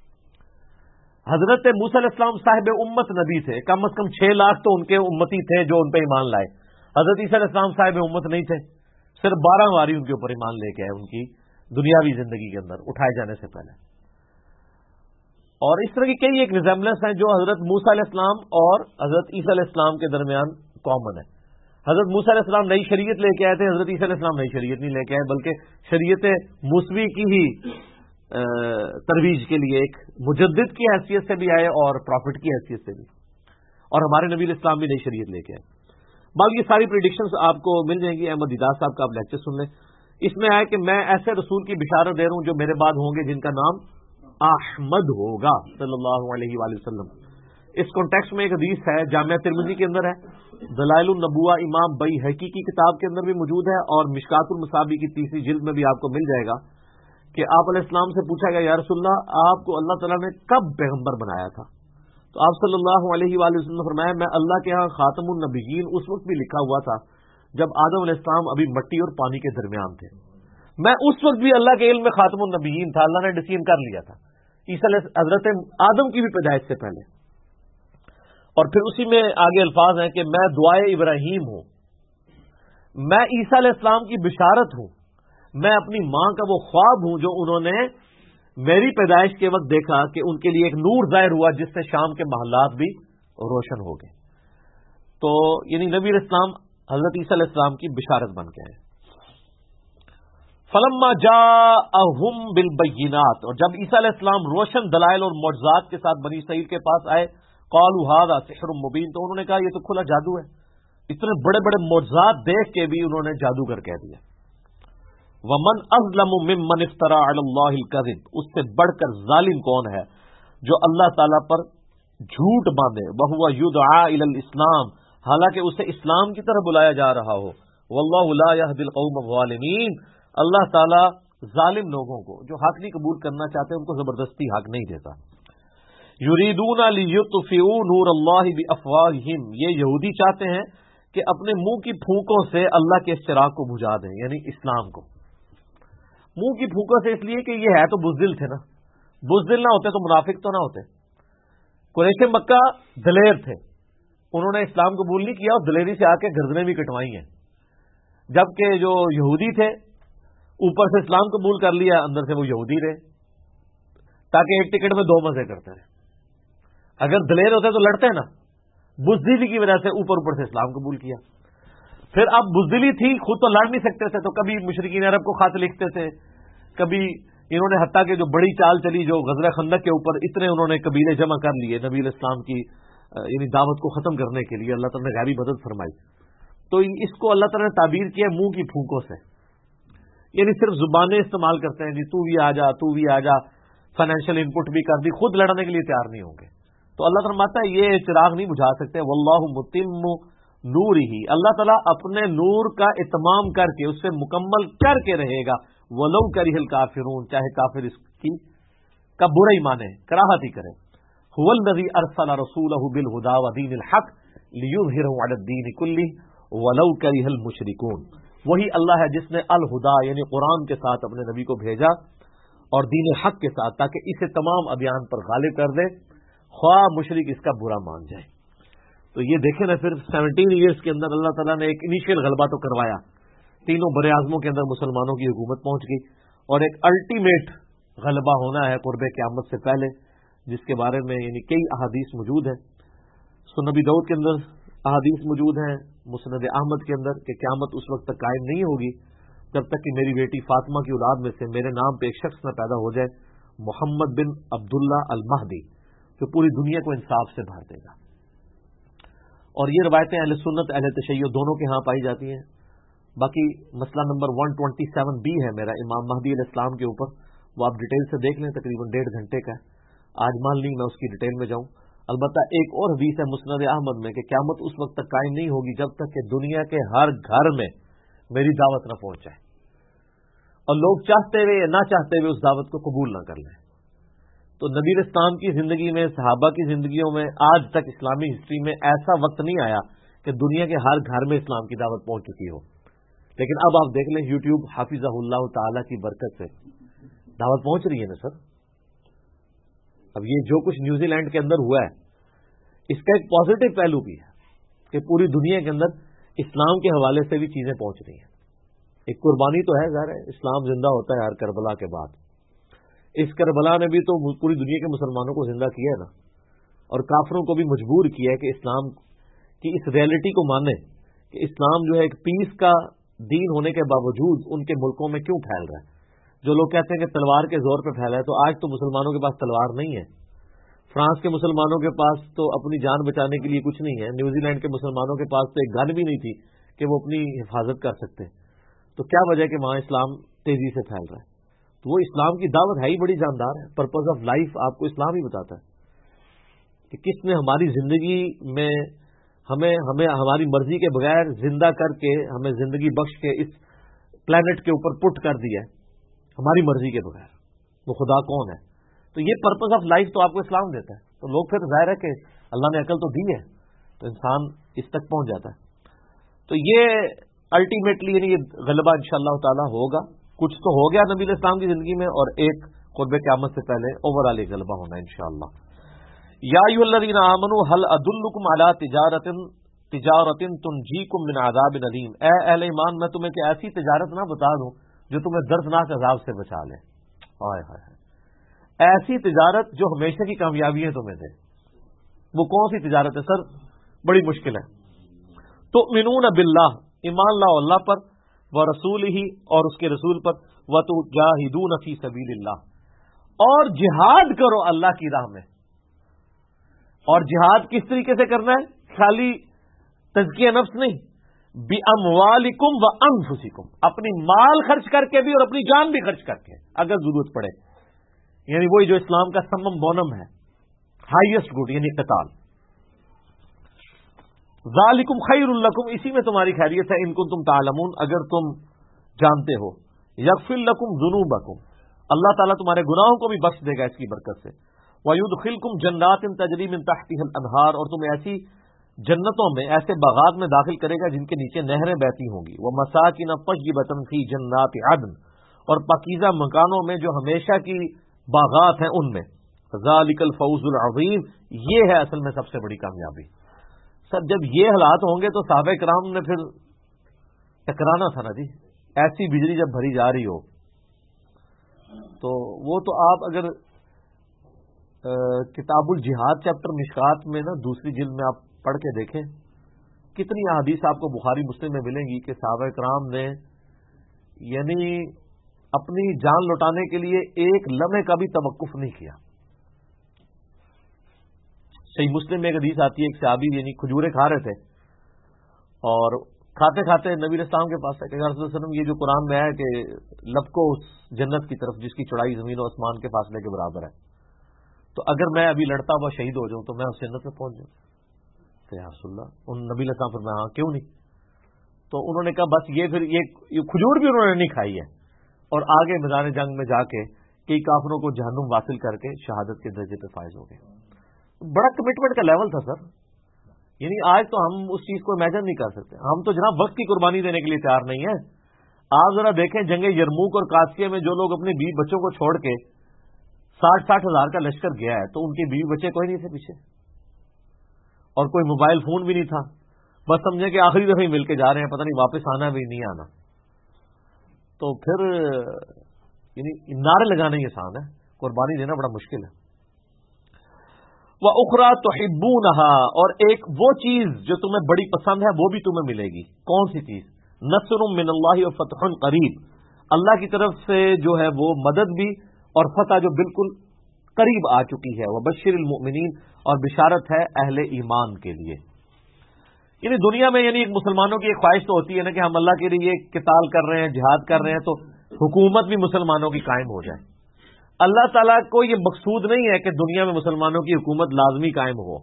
حضرت موسیٰ علیہ السلام صاحب امت نبی تھے, کم از کم 6 لاکھ تو ان کے امتی تھے جو ان پہ ایمان لائے. حضرت عیسیٰ علیہ السلام صاحب امت نہیں تھے, صرف 12 باری ان کے اوپر ایمان لے کے آئے ان کی دنیاوی زندگی کے اندر اٹھائے جانے سے پہلے. اور اس طرح کی کئی ایک ریزمبلنس ہیں جو حضرت موسیٰ علیہ السلام اور حضرت عیسیٰ علیہ السلام کے درمیان کامن ہے. حضرت موسیٰ علیہ السلام نئی شریعت لے کے آئے تھے, حضرت عیسیٰ علیہ السلام نئی شریعت نہیں لے کے آئے بلکہ شریعت موسوی کی ہی ترویج کے لیے ایک مجدد کی حیثیت سے بھی آئے اور پروفٹ کی حیثیت سے بھی, اور ہمارے نبی علیہ السلام بھی نئی شریعت لے کے آئے. باقی یہ ساری پریڈکشنز آپ کو مل جائیں گی. احمد دیدار صاحب کا آپ لیکچر سن لیں, اس میں آئے کہ میں ایسے رسول کی بشارت دے رہا ہوں جو میرے بعد ہوں گے جن کا نام احمد ہوگا صلی اللہ علیہ وآلہ وسلم. اس کانٹیکسٹ میں ایک حدیث ہے جامعہ ترمذی کے اندر ہے, دلائل النبوہ امام بیہقی کی کتاب کے اندر بھی موجود ہے, اور مشکات المصابیح کی 3ری جلد میں بھی آپ کو مل جائے گا کہ آپ علیہ السلام سے پوچھا گیا یا رسول اللہ آپ کو اللہ تعالیٰ نے کب پیغمبر بنایا تھا؟ تو آپ صلی اللہ علیہ وآلہ وسلم نے فرمایا میں اللہ کے ہاں خاتم النبیین اس وقت بھی لکھا ہوا تھا جب آدم علیہ السلام ابھی مٹی اور پانی کے درمیان تھے. میں اس وقت بھی اللہ کے علم میں خاتم النبیین تھا, اللہ نے ڈسیزن کر لیا تھا حضرت آدم کی بھی پیدائش سے پہلے. اور پھر اسی میں آگے الفاظ ہیں کہ میں دعائے ابراہیم ہوں, میں عیسیٰ علیہ السلام کی بشارت ہوں, میں اپنی ماں کا وہ خواب ہوں جو انہوں نے میری پیدائش کے وقت دیکھا کہ ان کے لیے ایک نور ظاہر ہوا جس سے شام کے محلات بھی روشن ہو گئے. تو یعنی نبی علیہ السلام حضرت عیسیٰ علیہ السلام کی بشارت بن کے آئے. فلما جاءہم بالبینات, اور جب عیسیٰ علیہ السلام روشن دلائل اور معجزات کے ساتھ بنی اسرائیل کے پاس آئے, قالوا ھذا سحر مبین, تو انہوں نے کہا یہ تو کھلا جادو ہے. اتنے بڑے بڑے معجزات دیکھ کے بھی انہوں نے جادوگر کہہ دیا. ومن اظلم ممن افترى على الله الكذب, اس سے بڑھ کر ظالم کون ہے جو اللہ تعالیٰ پر جھوٹ باندھے. وهو يدعى الى الاسلام, حالانکہ اسے اسلام کی طرف بلایا جا رہا ہو. واللہ لا يهدي القوم الظالمین, اللہ تعالیٰ ظالم لوگوں کو جو حق نہیں قبول کرنا چاہتے ان کو زبردستی حق نہیں دیتا. یریدون لیطفئوا نور اللہ بافواہہم, یہ یہودی چاہتے ہیں کہ اپنے منہ کی پھونکوں سے اللہ کے چراغ کو بجھا دیں, یعنی اسلام کو. منہ کی پھونکوں سے اس لیے کہ یہ ہے تو بزدل تھے نا, بزدل نہ ہوتے تو منافق تو نہ ہوتے. قریش مکہ دلیر تھے, انہوں نے اسلام قبول نہیں کیا اور دلیری سے آ کے گردنیں بھی کٹوائی ہیں، جبکہ جو یہودی تھے اوپر سے اسلام قبول کر لیا، اندر سے وہ یہودی رہے، تاکہ ایک ٹکٹ میں دو مزے کرتے رہے۔ اگر دلیر ہوتے تو لڑتے نا، بزدلی کی وجہ سے اوپر سے اسلام قبول کیا۔ پھر اب بزدلی تھی، خود تو لڑ نہیں سکتے تھے، تو کبھی مشرکین عرب کو خط لکھتے تھے، کبھی انہوں نے حتیٰ کہ جو بڑی چال چلی جو غزوہ خندق کے اوپر، اتنے انہوں نے قبیلے جمع کر لیے نبی علیہ السلام کی یعنی دعوت کو ختم کرنے کے لیے، اللہ تعالیٰ نے غیبی مدد فرمائی۔ تو اس کو اللہ تعالیٰ نے تعبیر کیا منہ کی پھونکوں سے، یعنی صرف زبانیں استعمال کرتے ہیں، جی تو بھی آ جا، تو بھی آ جا، فائنینشیل ان پٹ بھی کر دی، خود لڑنے کے لیے تیار نہیں ہوں گے۔ تو اللہ تعالیٰ فرماتا ہے یہ چراغ نہیں بجھا سکتے، واللہ متم نورہ، اللہ تعالیٰ اپنے نور کا اتمام کر کے، اس سے مکمل کر کے رہے گا، ولو کرہ الکافرون، چاہے کافر اس کی کا برا ہی مانے، کراہت ہی کرے۔ هو الذی ارسل رسولہ بالہدی ودین الحق لیظہرہ علی الدین کلہ ولو کرہ المشرکون، وہی اللہ ہے جس نے الہدا یعنی قرآن کے ساتھ اپنے نبی کو بھیجا اور دین حق کے ساتھ، تاکہ اسے تمام ادیان پر غالب کر دے، خواہ مشرک اس کا برا مان جائے۔ تو یہ دیکھیں نا، پھر 17 ایئرز کے اندر اللہ تعالیٰ نے ایک انیشیل غلبہ تو کروایا، تینوں بر اعظموں کے اندر مسلمانوں کی حکومت پہنچ گئی، اور ایک الٹیمیٹ غلبہ ہونا ہے قرب قیامت سے پہلے، جس کے بارے میں یعنی کئی احادیث موجود ہیں۔ سنن نبی داؤد کے اندر احادیث موجود ہیں، مسند احمد کے اندر، کہ قیامت اس وقت تک قائم نہیں ہوگی جب تک کہ میری بیٹی فاطمہ کی اولاد میں سے میرے نام پہ ایک شخص نہ پیدا ہو جائے، محمد بن عبداللہ المہدی، جو پوری دنیا کو انصاف سے بھر دے گا۔ اور یہ روایتیں اہل سنت اہل تشیع دونوں کے ہاں پائی جاتی ہیں۔ باقی مسئلہ نمبر 127B ہے میرا امام مہدی علیہ السلام کے اوپر، وہ آپ ڈیٹیل سے دیکھ لیں، تقریباً 1.5 گھنٹے کا ہے، آج مان نہیں میں اس کی ڈیٹیل میں جاؤں۔ البتہ ایک اور حدیث ہے مسند احمد میں کہ قیامت اس وقت تک قائم نہیں ہوگی جب تک کہ دنیا کے ہر گھر میں میری دعوت نہ پہنچ جائے، اور لوگ چاہتے ہوئے یا نہ چاہتے ہوئے اس دعوت کو قبول نہ کر لیں۔ تو نبی اسلام کی زندگی میں، صحابہ کی زندگیوں میں، آج تک اسلامی ہسٹری میں ایسا وقت نہیں آیا کہ دنیا کے ہر گھر میں اسلام کی دعوت پہنچ چکی ہو۔ لیکن اب آپ دیکھ لیں یوٹیوب حافظہ اللہ تعالی کی برکت سے دعوت پہنچ رہی ہے نا سر۔ اب یہ جو کچھ نیوزی لینڈ کے اندر ہوا ہے، اس کا ایک پازیٹو پہلو بھی ہے کہ پوری دنیا کے اندر اسلام کے حوالے سے بھی چیزیں پہنچ رہی ہیں۔ ایک قربانی تو ہے، ظاہر ہے اسلام زندہ ہوتا ہے ہر کربلا کے بعد۔ اس کربلا نے بھی تو پوری دنیا کے مسلمانوں کو زندہ کیا ہے نا، اور کافروں کو بھی مجبور کیا ہے کہ اسلام کی اس ریئلٹی کو مانے کہ اسلام جو ہے ایک پیس کا دین ہونے کے باوجود ان کے ملکوں میں کیوں پھیل رہا ہے۔ جو لوگ کہتے ہیں کہ تلوار کے زور پہ پھیلا ہے، تو آج تو مسلمانوں کے پاس تلوار نہیں ہے۔ فرانس کے مسلمانوں کے پاس تو اپنی جان بچانے کے لیے کچھ نہیں ہے، نیوزی لینڈ کے مسلمانوں کے پاس تو ایک گن بھی نہیں تھی کہ وہ اپنی حفاظت کر سکتے۔ تو کیا وجہ ہے کہ وہاں اسلام تیزی سے پھیل رہا ہے؟ تو وہ اسلام کی دعوت ہے ہی بڑی جاندار ہے۔ پرپز آف لائف آپ کو اسلام ہی بتاتا ہے کہ کس نے ہماری زندگی میں ہمیں ہماری مرضی کے بغیر زندہ کر کے ہمیں زندگی بخش کے اس پلانٹ کے اوپر پٹ کر دیا ہے ہماری مرضی کے بغیر، وہ خدا کون ہے؟ تو یہ پرپز آف لائف تو آپ کو اسلام دیتا ہے۔ تو لوگ پھر ظاہر ہے کہ اللہ نے عقل تو دی ہے، تو انسان اس تک پہنچ جاتا ہے۔ تو یہ الٹیمیٹلی یعنی یہ غلبہ انشاءاللہ تعالی ہوگا، کچھ تو ہو گیا نبی علیہ السلام کی زندگی میں، اور ایک قرب قیامت سے پہلے اوور آل غلبہ ہونا ہے انشاءاللہ۔ یا ایھا الذین آمنوا هل ادلکم علی تجارۃ تنجیکم من عذاب الیم، اے اہل ایمان میں تمہیں کہ ایسی تجارت نہ بتا دوں جو تمہیں دردناک عذاب سے بچا لے۔ ہائے ہائے، ایسی تجارت جو ہمیشہ کی کامیابیاں تمہیں دے۔ وہ کون سی تجارت ہے سر؟ بڑی مشکل ہے۔ تؤمنون باللہ، ایمان لاؤ اللہ پر، ورسولہ، اور اس کے رسول پر، وتجاہدون فی سبیل اللہ، اور جہاد کرو اللہ کی راہ میں۔ اور جہاد کس طریقے سے کرنا ہے؟ خالی تزکیہ نفس نہیں، بِأَمْوَالِكُمْ وَأَنفُسِكُمْ، اپنی مال خرچ کر کے بھی اور اپنی جان بھی خرچ کر کے اگر ضرورت پڑے، یعنی وہی جو اسلام کا سمم بونم ہے، ہائیسٹ گڈ یعنی قتال۔ ذالکم خیر لکم، اسی میں تمہاری خیریت ہے، ان کنتم تعلمون، اگر تم جانتے ہو۔ یغفر لکم ذنوبکم، اللہ تعالیٰ تمہارے گناہوں کو بھی بخش دے گا اس کی برکت سے۔ وَيُدْخِلْكُمْ جَنَّاتٍ تَجْرِي مِن تَحْتِهَا الْأَنْهَارُ، اور تم ایسی جنتوں میں، ایسے باغات میں داخل کرے گا جن کے نیچے نہریں بہتی ہوں گی۔ وَمَسَاكِنَ طَيِّبَةً فِي جَنَّاتِ عَدْنٍ، اور پاکیزہ مکانوں میں جو ہمیشہ کی باغات ہیں ان میں۔ ذَلِكَ الْفَوْزُ الْعَظِيمُ، یہ ہے اصل میں سب سے بڑی کامیابی۔ سر جب یہ حالات ہوں گے تو صحابہ کرام نے پھر ٹکرانا تھا نا جی. ایسی بجلی جب بھری جا رہی ہو تو وہ تو آپ اگر کتاب الجہاد چیپٹر مشکات میں نا دوسری جلد میں آپ پڑھ کے دیکھیں کتنی احادیث آپ کو بخاری مسلم میں ملیں گی کہ صحابہ کرام نے یعنی اپنی جان لوٹانے کے لیے ایک لمحے کا بھی توقف نہیں کیا. صحیح مسلم میں ایک حدیث آتی ہے ایک صحابی یعنی کھجورے کھا رہے تھے اور کھاتے کھاتے نبی علیہ السلام کے پاس کہ رسول اللہ صلی اللہ علیہ وسلم یہ جو قرآن میں ہے کہ لپکو اس جنت کی طرف جس کی چوڑائی زمین و آسمان کے فاصلے کے برابر ہے تو اگر میں ابھی لڑتا ہوا شہید ہو جاؤں تو میں اس جنت میں پہنچ جاؤں. تو یا رسول اللہ ان نبی علیہ السلام فرمایا ہاں کیوں نہیں. تو انہوں نے کہا بس یہ پھر یہ کھجور بھی انہوں نے نہیں کھائی ہے اور آگے میدان جنگ میں جا کے کئی کافروں کو جہنم واصل کر کے شہادت کے درجے پہ فائز ہو گئے. بڑا کمٹمنٹ کا لیول تھا سر. یعنی آج تو ہم اس چیز کو امیجن نہیں کر سکتے. ہم تو جناب وقت کی قربانی دینے کے لیے تیار نہیں ہیں. آپ ذرا دیکھیں جنگ یرموک اور قادسیہ میں جو لوگ اپنے بیوی بچوں کو چھوڑ کے 60 ہزار کا لشکر گیا ہے تو ان کے بیوی بچے کوئی نہیں تھے پیچھے اور کوئی موبائل فون بھی نہیں تھا. بس سمجھیں کہ آخری دفعہ ہی مل کے جا رہے ہیں پتہ نہیں واپس آنا بھی نہیں آنا. تو پھر یعنی نعرے لگانا ہی آسان ہے قربانی دینا بڑا مشکل ہے. وَأُخْرَى تُحِبُّونَهَا اور ایک وہ چیز جو تمہیں بڑی پسند ہے وہ بھی تمہیں ملے گی. کون سی چیز؟ نصر من اللہ وفتح قریب. اللہ کی طرف سے جو ہے وہ مدد بھی اور فتح جو بالکل قریب آ چکی ہے. وبشر المؤمنین اور بشارت ہے اہل ایمان کے لیے. یعنی دنیا میں یعنی ایک مسلمانوں کی ایک خواہش تو ہوتی ہے نا کہ ہم اللہ کے لیے قتال کر رہے ہیں جہاد کر رہے ہیں تو حکومت بھی مسلمانوں کی قائم ہو جائے. اللہ تعالیٰ کو یہ مقصود نہیں ہے کہ دنیا میں مسلمانوں کی حکومت لازمی قائم ہو.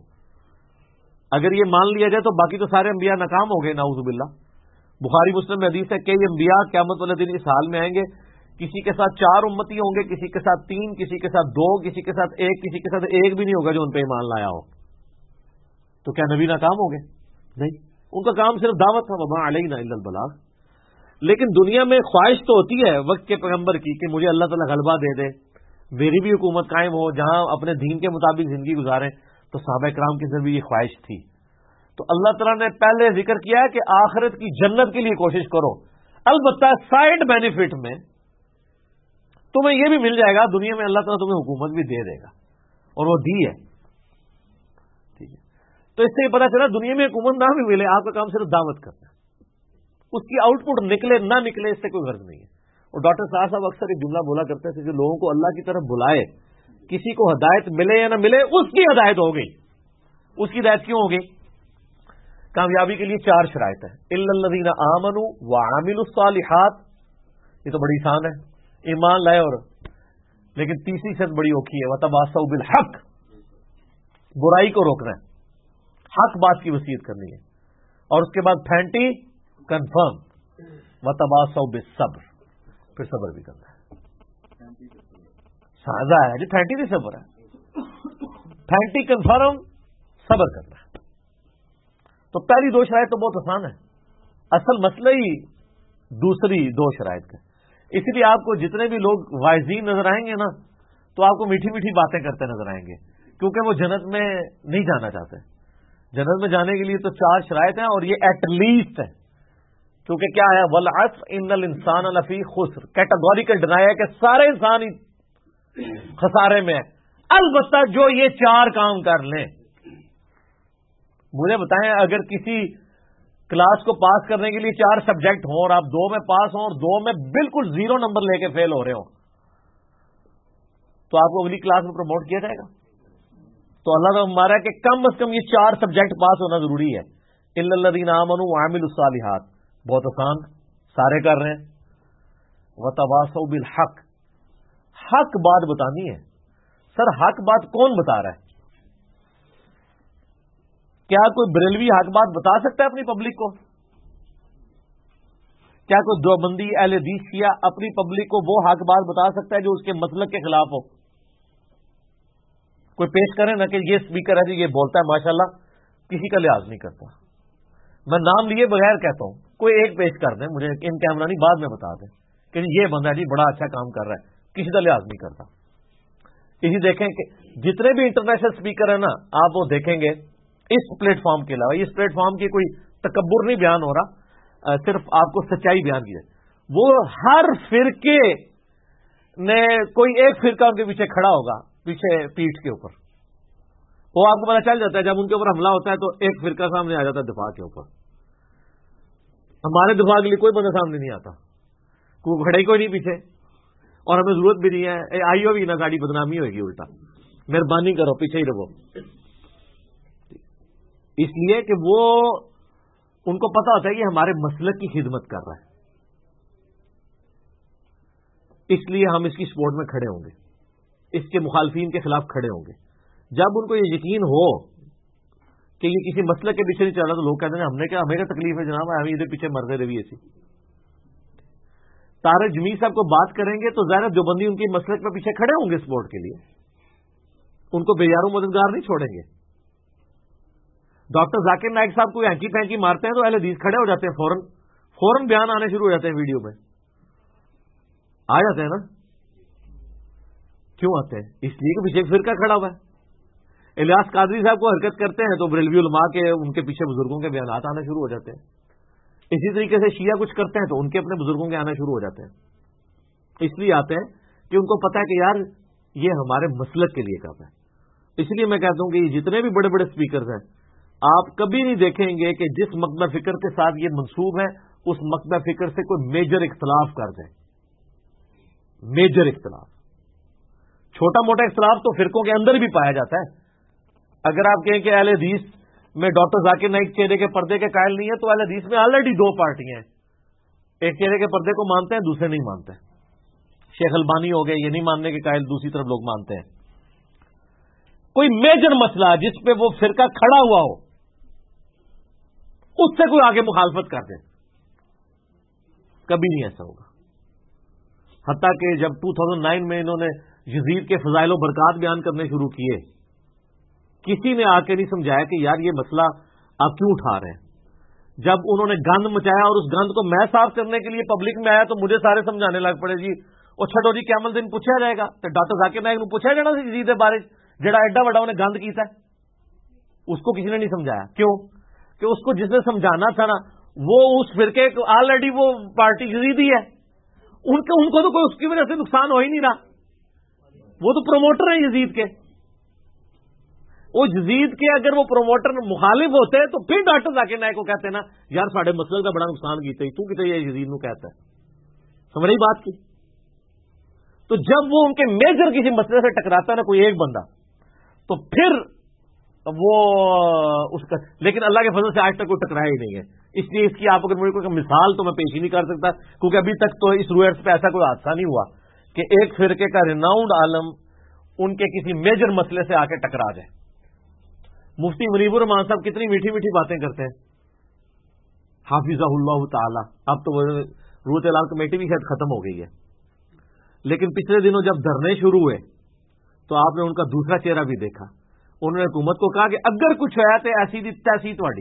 اگر یہ مان لیا جائے تو باقی تو سارے انبیاء ناکام ہو گئے نعوذ باللہ. بخاری مسلم میں حدیث ہے کہ یہ انبیاء قیامت والے دن اس حال میں آئیں گے کسی کے ساتھ 4 امتی ہوں گے کسی کے ساتھ 3 کسی کے ساتھ 2 کسی کے ساتھ 1 کسی کے ساتھ 1 بھی نہیں ہوگا جو ان پہ ایمان لایا ہو. تو کیا نبی ناکام ہو گئے؟ نہیں. ان کا کام صرف دعوت تھا وما علینا الا البلاغ. لیکن دنیا میں خواہش تو ہوتی ہے وقت کے پیغمبر کی کہ مجھے اللہ تعالیٰ غلبہ دے دے میری بھی حکومت قائم ہو جہاں اپنے دین کے مطابق زندگی گزاریں. تو صحابہ کرام کی طرف بھی یہ خواہش تھی. تو اللہ تعالیٰ نے پہلے ذکر کیا ہے کہ آخرت کی جنت کے لیے کوشش کرو. البتہ سائڈ بینیفٹ میں تمہیں یہ بھی مل جائے گا دنیا میں اللہ تعالیٰ تمہیں حکومت بھی دے دے گا اور وہ دی ہے. ٹھیک ہے. تو اس سے یہ پتا چلا دنیا میں حکومت نہ بھی ملے آپ کا کام صرف دعوت کرنا ہے. اس کی آؤٹ پٹ نکلے نہ نکلے اس سے کوئی غرض نہیں ہے. اور ڈاکٹر صاحب اکثر ایک جملہ بولا کرتے تھے کہ لوگوں کو اللہ کی طرف بلائے کسی کو ہدایت ملے یا نہ ملے اس کی ہدایت ہو گئی. اس کی ہدایت کیوں ہو گئی؟ کامیابی کے لیے 4 شرائط ہیں. الا الذین آمنوا وعملوا الصالحات. یہ تو بڑی آسان ہے ایمان لائے اور لیکن تیسری شرط بڑی اوکھی ہے وتواصوا بالحق. برائی کو روکنا ہے حق بات کی وصیت کرنی ہے. اور اس کے بعد پھینٹی کنفرم وتواصوا بالصبر. پھر صبر بھی کرنا ہے. سادہ ہے جی پھینٹی نہیں صبر ہے. پھینٹی کنفرم صبر کرنا ہے. تو پہلی 2 شرائط تو بہت آسان ہے. اصل مسئلہ ہی دوسری 2 شرائط کا. اسی لیے آپ کو جتنے بھی لوگ واعظین نظر آئیں گے نا تو آپ کو میٹھی میٹھی باتیں کرتے نظر آئیں گے کیونکہ وہ جنت میں نہیں جانا چاہتے. جنت میں جانے کے لیے تو 4 شرائط ہیں اور یہ ایٹ لیسٹ ہے کیونکہ کیا ہے والعصر ان الانسان لفی خسر. کیٹاگوریکل ڈرایا کہ سارے انسان ہی خسارے میں ہیں. البتہ جو یہ 4 کام کر لیں. مجھے بتائیں اگر کسی کلاس کو پاس کرنے کے لیے 4 سبجیکٹ ہوں اور آپ 2 میں پاس ہوں اور 2 میں بالکل 0 نمبر لے کے فیل ہو رہے ہوں تو آپ کو اگلی کلاس میں پروموٹ کیا جائے گا. تو اللہ کا ہمارا ہے کہ کم از کم یہ 4 سبجیکٹ پاس ہونا ضروری ہے. الا الذین آمنوا وعملوا الصالحات بہت آسان سارے کر رہے ہیں. وتواصوا بالحق حق بات بتانی ہے. سر حق بات کون بتا رہا ہے؟ کیا کوئی بریلوی حق بات بتا سکتا ہے اپنی پبلک کو؟ کیا کوئی دیوبندی اہل حدیث شیعہ اپنی پبلک کو وہ حق بات بتا سکتا ہے جو اس کے مسلک کے خلاف ہو؟ کوئی پیش کرے نا کہ یہ اسپیکر ہے جی یہ بولتا ہے ماشاءاللہ کسی کا لحاظ نہیں کرتا. میں نام لیے بغیر کہتا ہوں کوئی ایک پیش کر دیں مجھے ان کیمرہ نہیں بعد میں بتا دیں کہ یہ بندہ جی بڑا اچھا کام کر رہا ہے کسی کا لحاظ نہیں کرتا. اسی دیکھیں کہ جتنے بھی انٹرنیشنل اسپیکر ہیں نا آپ وہ دیکھیں گے اس پلیٹ فارم کے علاوہ، اس پلیٹ فارم کی کوئی تکبر نہیں بیان ہو رہا، صرف آپ کو سچائی بیان کی جائے. وہ ہر فرقے نے کوئی ایک فرقہ ان کے پیچھے کھڑا ہوگا، پیچھے پیٹھ کے اوپر. وہ آپ کو پتا چل جاتا ہے جب ان کے اوپر حملہ ہوتا ہے تو ایک فرقہ سامنے آ جاتا ہے دفاع کے اوپر. ہمارے دفاع کے لیے کوئی بندہ سامنے نہیں آتا، کوئی کھڑے کوئی نہیں پیچھے، اور ہمیں ضرورت بھی نہیں ہے. آئیو بھی نہ گاڑی بدنامی ہوگی، الٹا مہربانی کرو پیچھے ہی رہو. اس لیے کہ وہ ان کو پتا ہوتا ہے کہ ہمارے مسلک کی خدمت کر رہا ہے، اس لیے ہم اس کی سپورٹ میں کھڑے ہوں گے، اس کے مخالفین کے خلاف کھڑے ہوں گے. جب ان کو یہ یقین ہو کہ یہ کسی مسلک کے پیچھے نہیں چل رہا تو لوگ کہتے ہیں ہمیں کیا تکلیف ہے جناب، ہم ادھر پیچھے مرتے رہی ایسی. طارق جمیل صاحب کو بات کریں گے تو ظاہر جو بندی ان کی مسلک پہ پیچھے کھڑے ہوں گے سپورٹ کے لیے، ان کو بے یارو مددگار نہیں چھوڑیں گے. ڈاکٹر ذاکر نائک صاحب کو ہینکی پینکی مارتے ہیں تو اہل حدیث کھڑے ہو جاتے ہیں، فوراً بیان آنے شروع ہو جاتے ہیں، ویڈیو میں آ جاتے ہیں نا. کیوں آتے ہیں؟ اس لیے کہ پیچھے ایک فرقہ کھڑا ہوا ہے. الیاس قادری صاحب کو حرکت کرتے ہیں تو بریلوی علماء کے ان کے پیچھے بزرگوں کے بیانات آنا شروع ہو جاتے ہیں. اسی طریقے سے شیعہ کچھ کرتے ہیں تو ان کے اپنے بزرگوں کے آنا شروع ہو جاتے ہیں. اس لیے آتے ہیں کہ ان کو پتا ہے کہ یار یہ ہمارے مسلک کے لیے کام ہے. اس لیے میں کہتا ہوں کہ یہ جتنے بھی بڑے بڑے سپیکرز ہیں، آپ کبھی نہیں دیکھیں گے کہ جس مقطع فکر کے ساتھ یہ منسوب ہے اس مقطع فکر سے کوئی میجر اختلاف کر جائے. میجر اختلاف، چھوٹا موٹا اختلاف تو فرقوں کے اندر بھی پایا جاتا ہے. اگر آپ کہیں کہ اہل حدیث میں ڈاکٹر ذاکر نائک چہرے کے پردے کے قائل نہیں ہے تو اہل حدیث میں آلریڈی دو پارٹیاں ہیں، ایک چہرے کے پردے کو مانتے ہیں، دوسرے نہیں مانتے. شیخ البانی ہو گئے، یہ نہیں ماننے کے قائل، دوسری طرف لوگ مانتے ہیں. کوئی میجر مسئلہ جس پہ وہ فرقہ کھڑا ہوا ہو اس سے کوئی آگے مخالفت کر دے، کبھی نہیں ایسا ہوگا. حتیٰ کہ جب 2009 میں انہوں نے یزید کے فضائل و برکات بیان کرنے شروع کیے، کسی نے آ کے نہیں سمجھایا کہ یار یہ مسئلہ آپ کیوں اٹھا رہے ہیں. جب انہوں نے گند مچایا اور اس گند کو میں صاف کرنے کے لیے پبلک میں آیا تو مجھے سارے سمجھانے لگ پڑے، جی اور چھٹو جی قیامت دن پوچھا جائے گا تو ڈاکٹر ذاکر نائک نے پوچھا جانا سی یزید بارے جڑا ایڈا بڑا انہیں گند کیتا ہے. اس کو کسی نے نہیں سمجھایا. کیوں کہ اس کو جس نے سمجھانا تھا نا وہ اس فرقے کو آلریڈی وہ پارٹی یزیدی ہے، ان کو تو کوئی اس کی وجہ سے نقصان ہو ہی نہیں رہا. وہ تو پروموٹر ہیں یزید کے. وہ یزید کے اگر وہ پروموٹر مخالف ہوتے تو پھر ڈاکٹر ذاکر نائک کو کہتے نا یار ساڈے مسلک کا بڑا نقصان کیتے تو کتے یہ یزید نو کہتا ہے. سمجھ رہی بات کی؟ تو جب وہ ان کے میجر کسی مسئلے سے ٹکراتا ہے نا کوئی ایک بندہ تو پھر وہ اس کا، لیکن اللہ کے فضل سے آج تک کوئی ٹکرایا ہی نہیں ہے. اس لیے اس کی آپ اگر مجھے کوئی مثال تو میں پیش ہی نہیں کر سکتا، کیونکہ ابھی تک تو اس رویٹس پہ ایسا کوئی حادثہ نہیں ہوا کہ ایک فرقے کا ریناؤنڈ عالم ان کے کسی میجر مسئلے سے آ کے ٹکرا جائے. مفتی منیب الرحمان صاحب کتنی میٹھی میٹھی باتیں کرتے ہیں، حافظہ اللہ تعالی. اب تو روت اعلان کمیٹی بھی شاید ختم ہو گئی ہے، لیکن پچھلے دنوں جب دھرنے شروع ہوئے تو آپ نے ان کا دوسرا چہرہ بھی دیکھا. انہوں نے حکومت کو کہا کہ اگر کچھ ہوا تو ایسی دی تیسی تھوڑی،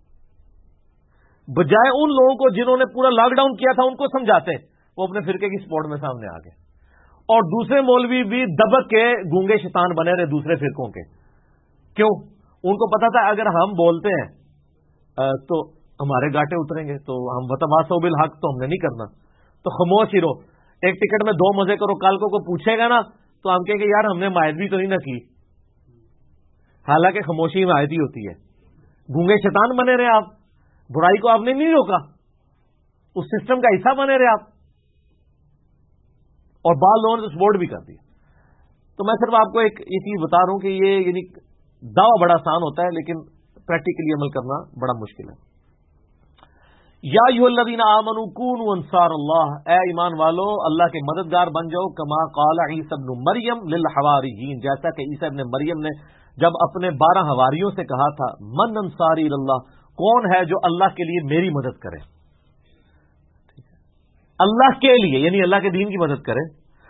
بجائے ان لوگوں کو جنہوں نے پورا لاک ڈاؤن کیا تھا ان کو سمجھاتے، وہ اپنے فرقے کی سپورٹ میں سامنے آ گئے. اور دوسرے مولوی بھی دبک کے گونگے شیطان بنے رہے دوسرے فرقوں کے. کیوں؟ ان کو پتا تھا اگر ہم بولتے ہیں تو ہمارے گاٹے اتریں گے، تو ہم وتواصوا بالحق تو ہم نے نہیں کرنا، تو خاموش ہی رہو. ایک ٹکٹ میں دو مزے کرو، کل کو پوچھے گا نا تو ہم کہیں گے یار ہم نے حمایت بھی تو نہیں نہ کی، حالانکہ خاموشی حمایت ہی ہوتی ہے. گونگے شیطان بنے رہے آپ، برائی کو آپ نے نہیں روکا، اس سسٹم کا حصہ بنے رہے آپ، اور بعض لوگوں نے سپورٹ بھی کر دی. تو میں صرف آپ کو ایک یہ چیز بتا رہا ہوں کہ یہ یعنی دعویٰ بڑا آسان ہوتا ہے لیکن پریکٹیکلی عمل کرنا بڑا مشکل ہے. یا ایھا الذین آمنوا کونوا انصار اللہ، اے ایمان والو اللہ کے مددگار بن جاؤ. کما قال عیسی ابن مریم للحواریین، جیسا کہ عیسی ابن مریم نے جب اپنے 12 حواریوں سے کہا تھا من انصاری اللہ، کون ہے جو اللہ کے لیے میری مدد کرے، اللہ کے لیے یعنی اللہ کے دین کی مدد کرے.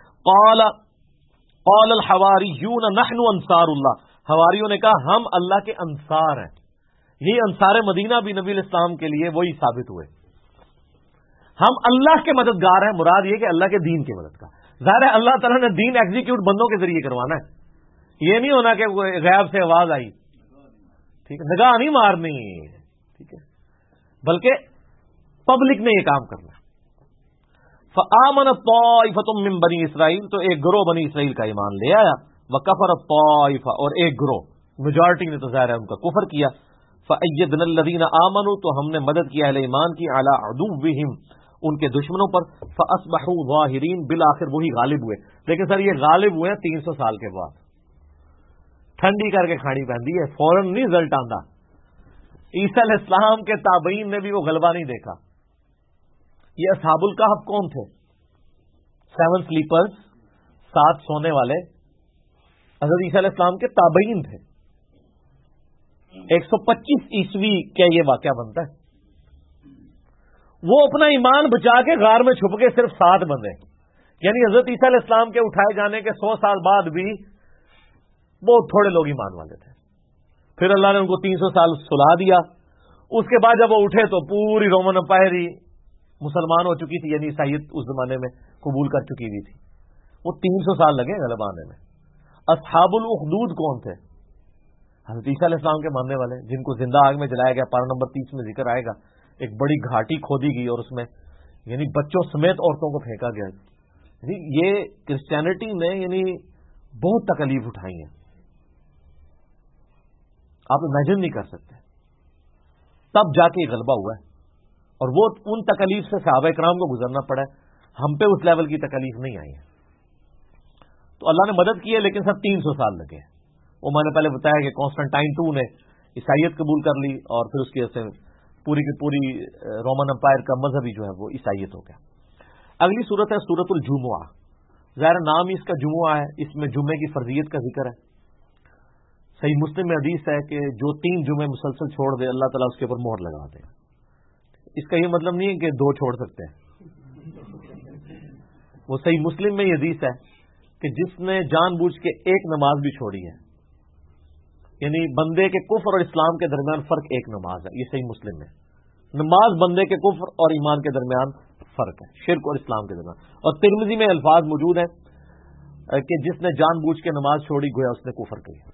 قال الحواریون نحن انصار اللہ، حواریوں نے کہا ہم اللہ کے انصار ہیں. یہ انصار مدینہ بھی نبی الاسلام کے لیے وہی ثابت ہوئے، ہم اللہ کے مددگار ہیں. مراد یہ کہ اللہ کے دین کی مدد کا. ظاہر ہے اللہ تعالیٰ نے دین ایگزیکیوٹ بندوں کے ذریعے کروانا ہے، یہ نہیں ہونا کہ غیب سے آواز آئی ٹھیک ہے، نگاہ نہیں مارنی، ٹھیک ہے، بلکہ پبلک نے یہ کام کرنا. فآمنت طائفۃ من بنی اسرائیل، تو ایک گروہ بنی اسرائیل کا ایمان لے آیا. وکفرت طائفہ، اور ایک گروہ میجارٹی نے تو ظاہر ہے ان کا کفر کیا. فأیدنا الذین آمنوا، تو ہم نے مدد کی اہل ایمان کی، علی عدوہم، ان کے دشمنوں پر. فاصبحوا ظاہرین، بالآخر وہی غالب ہوئے. لیکن سر یہ غالب ہوئے 300 سال کے بعد. ٹھنڈی کر کے کھانی پہنتی ہے، فوراً نہیں رزلٹ آتا. عیسیٰ علیہ السلام کے تابعین نے بھی وہ غلبہ نہیں دیکھا. یہ اصحاب الکہف کون تھے؟ 7 سلیپرز، 7 سونے والے، حضرت عیسیٰ علیہ السلام کے تابعین تھے. 125 عیسوی کیا یہ واقعہ بنتا ہے. وہ اپنا ایمان بچا کے غار میں چھپ کے صرف 7 بندے، یعنی حضرت عیسیٰ علیہ السلام کے اٹھائے جانے کے 100 سال بعد بھی بہت تھوڑے لوگ ایمان والے تھے. پھر اللہ نے ان کو 300 سال سلا دیا. اس کے بعد جب وہ اٹھے تو پوری رومن امپائر ہی مسلمان ہو چکی تھی، یعنی عیسائیت اس زمانے میں قبول کر چکی ہوئی تھی. وہ 300 سال لگے غلبہ آنے میں. اصحاب الاخدود کون تھے؟ حضرت عیسیٰ علیہ السلام کے ماننے والے، جن کو زندہ آگ میں جلایا گیا. پارہ نمبر 30 میں ذکر آئے گا. ایک بڑی گھاٹی کھودی گئی اور اس میں یعنی بچوں سمیت عورتوں کو پھینکا گیا. یعنی یہ کرسچینٹی نے یعنی بہت تکلیف اٹھائی ہیں، آپ امیجن نہیں کر سکتے. تب جا کے غلبہ ہوا ہے، اور وہ ان تکلیف سے صحابہ کرام کو گزرنا پڑا ہے. ہم پہ اس لیول کی تکلیف نہیں آئی ہے. تو اللہ نے مدد کی ہے، لیکن سر 300 سال لگے. وہ میں نے پہلے بتایا کہ کانسٹنٹائن II نے عیسائیت قبول کر لی، اور پھر اس کی وجہ سے پوری کی پوری رومن امپائر کا مذہبی جو ہے وہ عیسائیت ہو گیا. اگلی صورت ہے سورۃ الجمعہ. ظاہر نام ہی اس کا جمعہ ہے، اس میں جمعے کی فرضیت کا ذکر ہے. صحیح مسلم میں حدیث ہے کہ جو 3 جمعے مسلسل چھوڑ دے اللہ تعالیٰ اس کے اوپر مہر لگا دے. اس کا یہ مطلب نہیں ہے کہ 2 چھوڑ سکتے ہیں. وہ صحیح مسلم میں یہ حدیث ہے کہ جس نے جان بوجھ کے ایک نماز بھی چھوڑی ہے، یعنی بندے کے کفر اور اسلام کے درمیان فرق ایک نماز ہے. یہ صحیح مسلم میں نماز بندے کے کفر اور ایمان کے درمیان فرق ہے، شرک اور اسلام کے درمیان. اور ترمذی میں الفاظ موجود ہیں کہ جس نے جان بوجھ کے نماز چھوڑی گویا اس نے کفر کیا.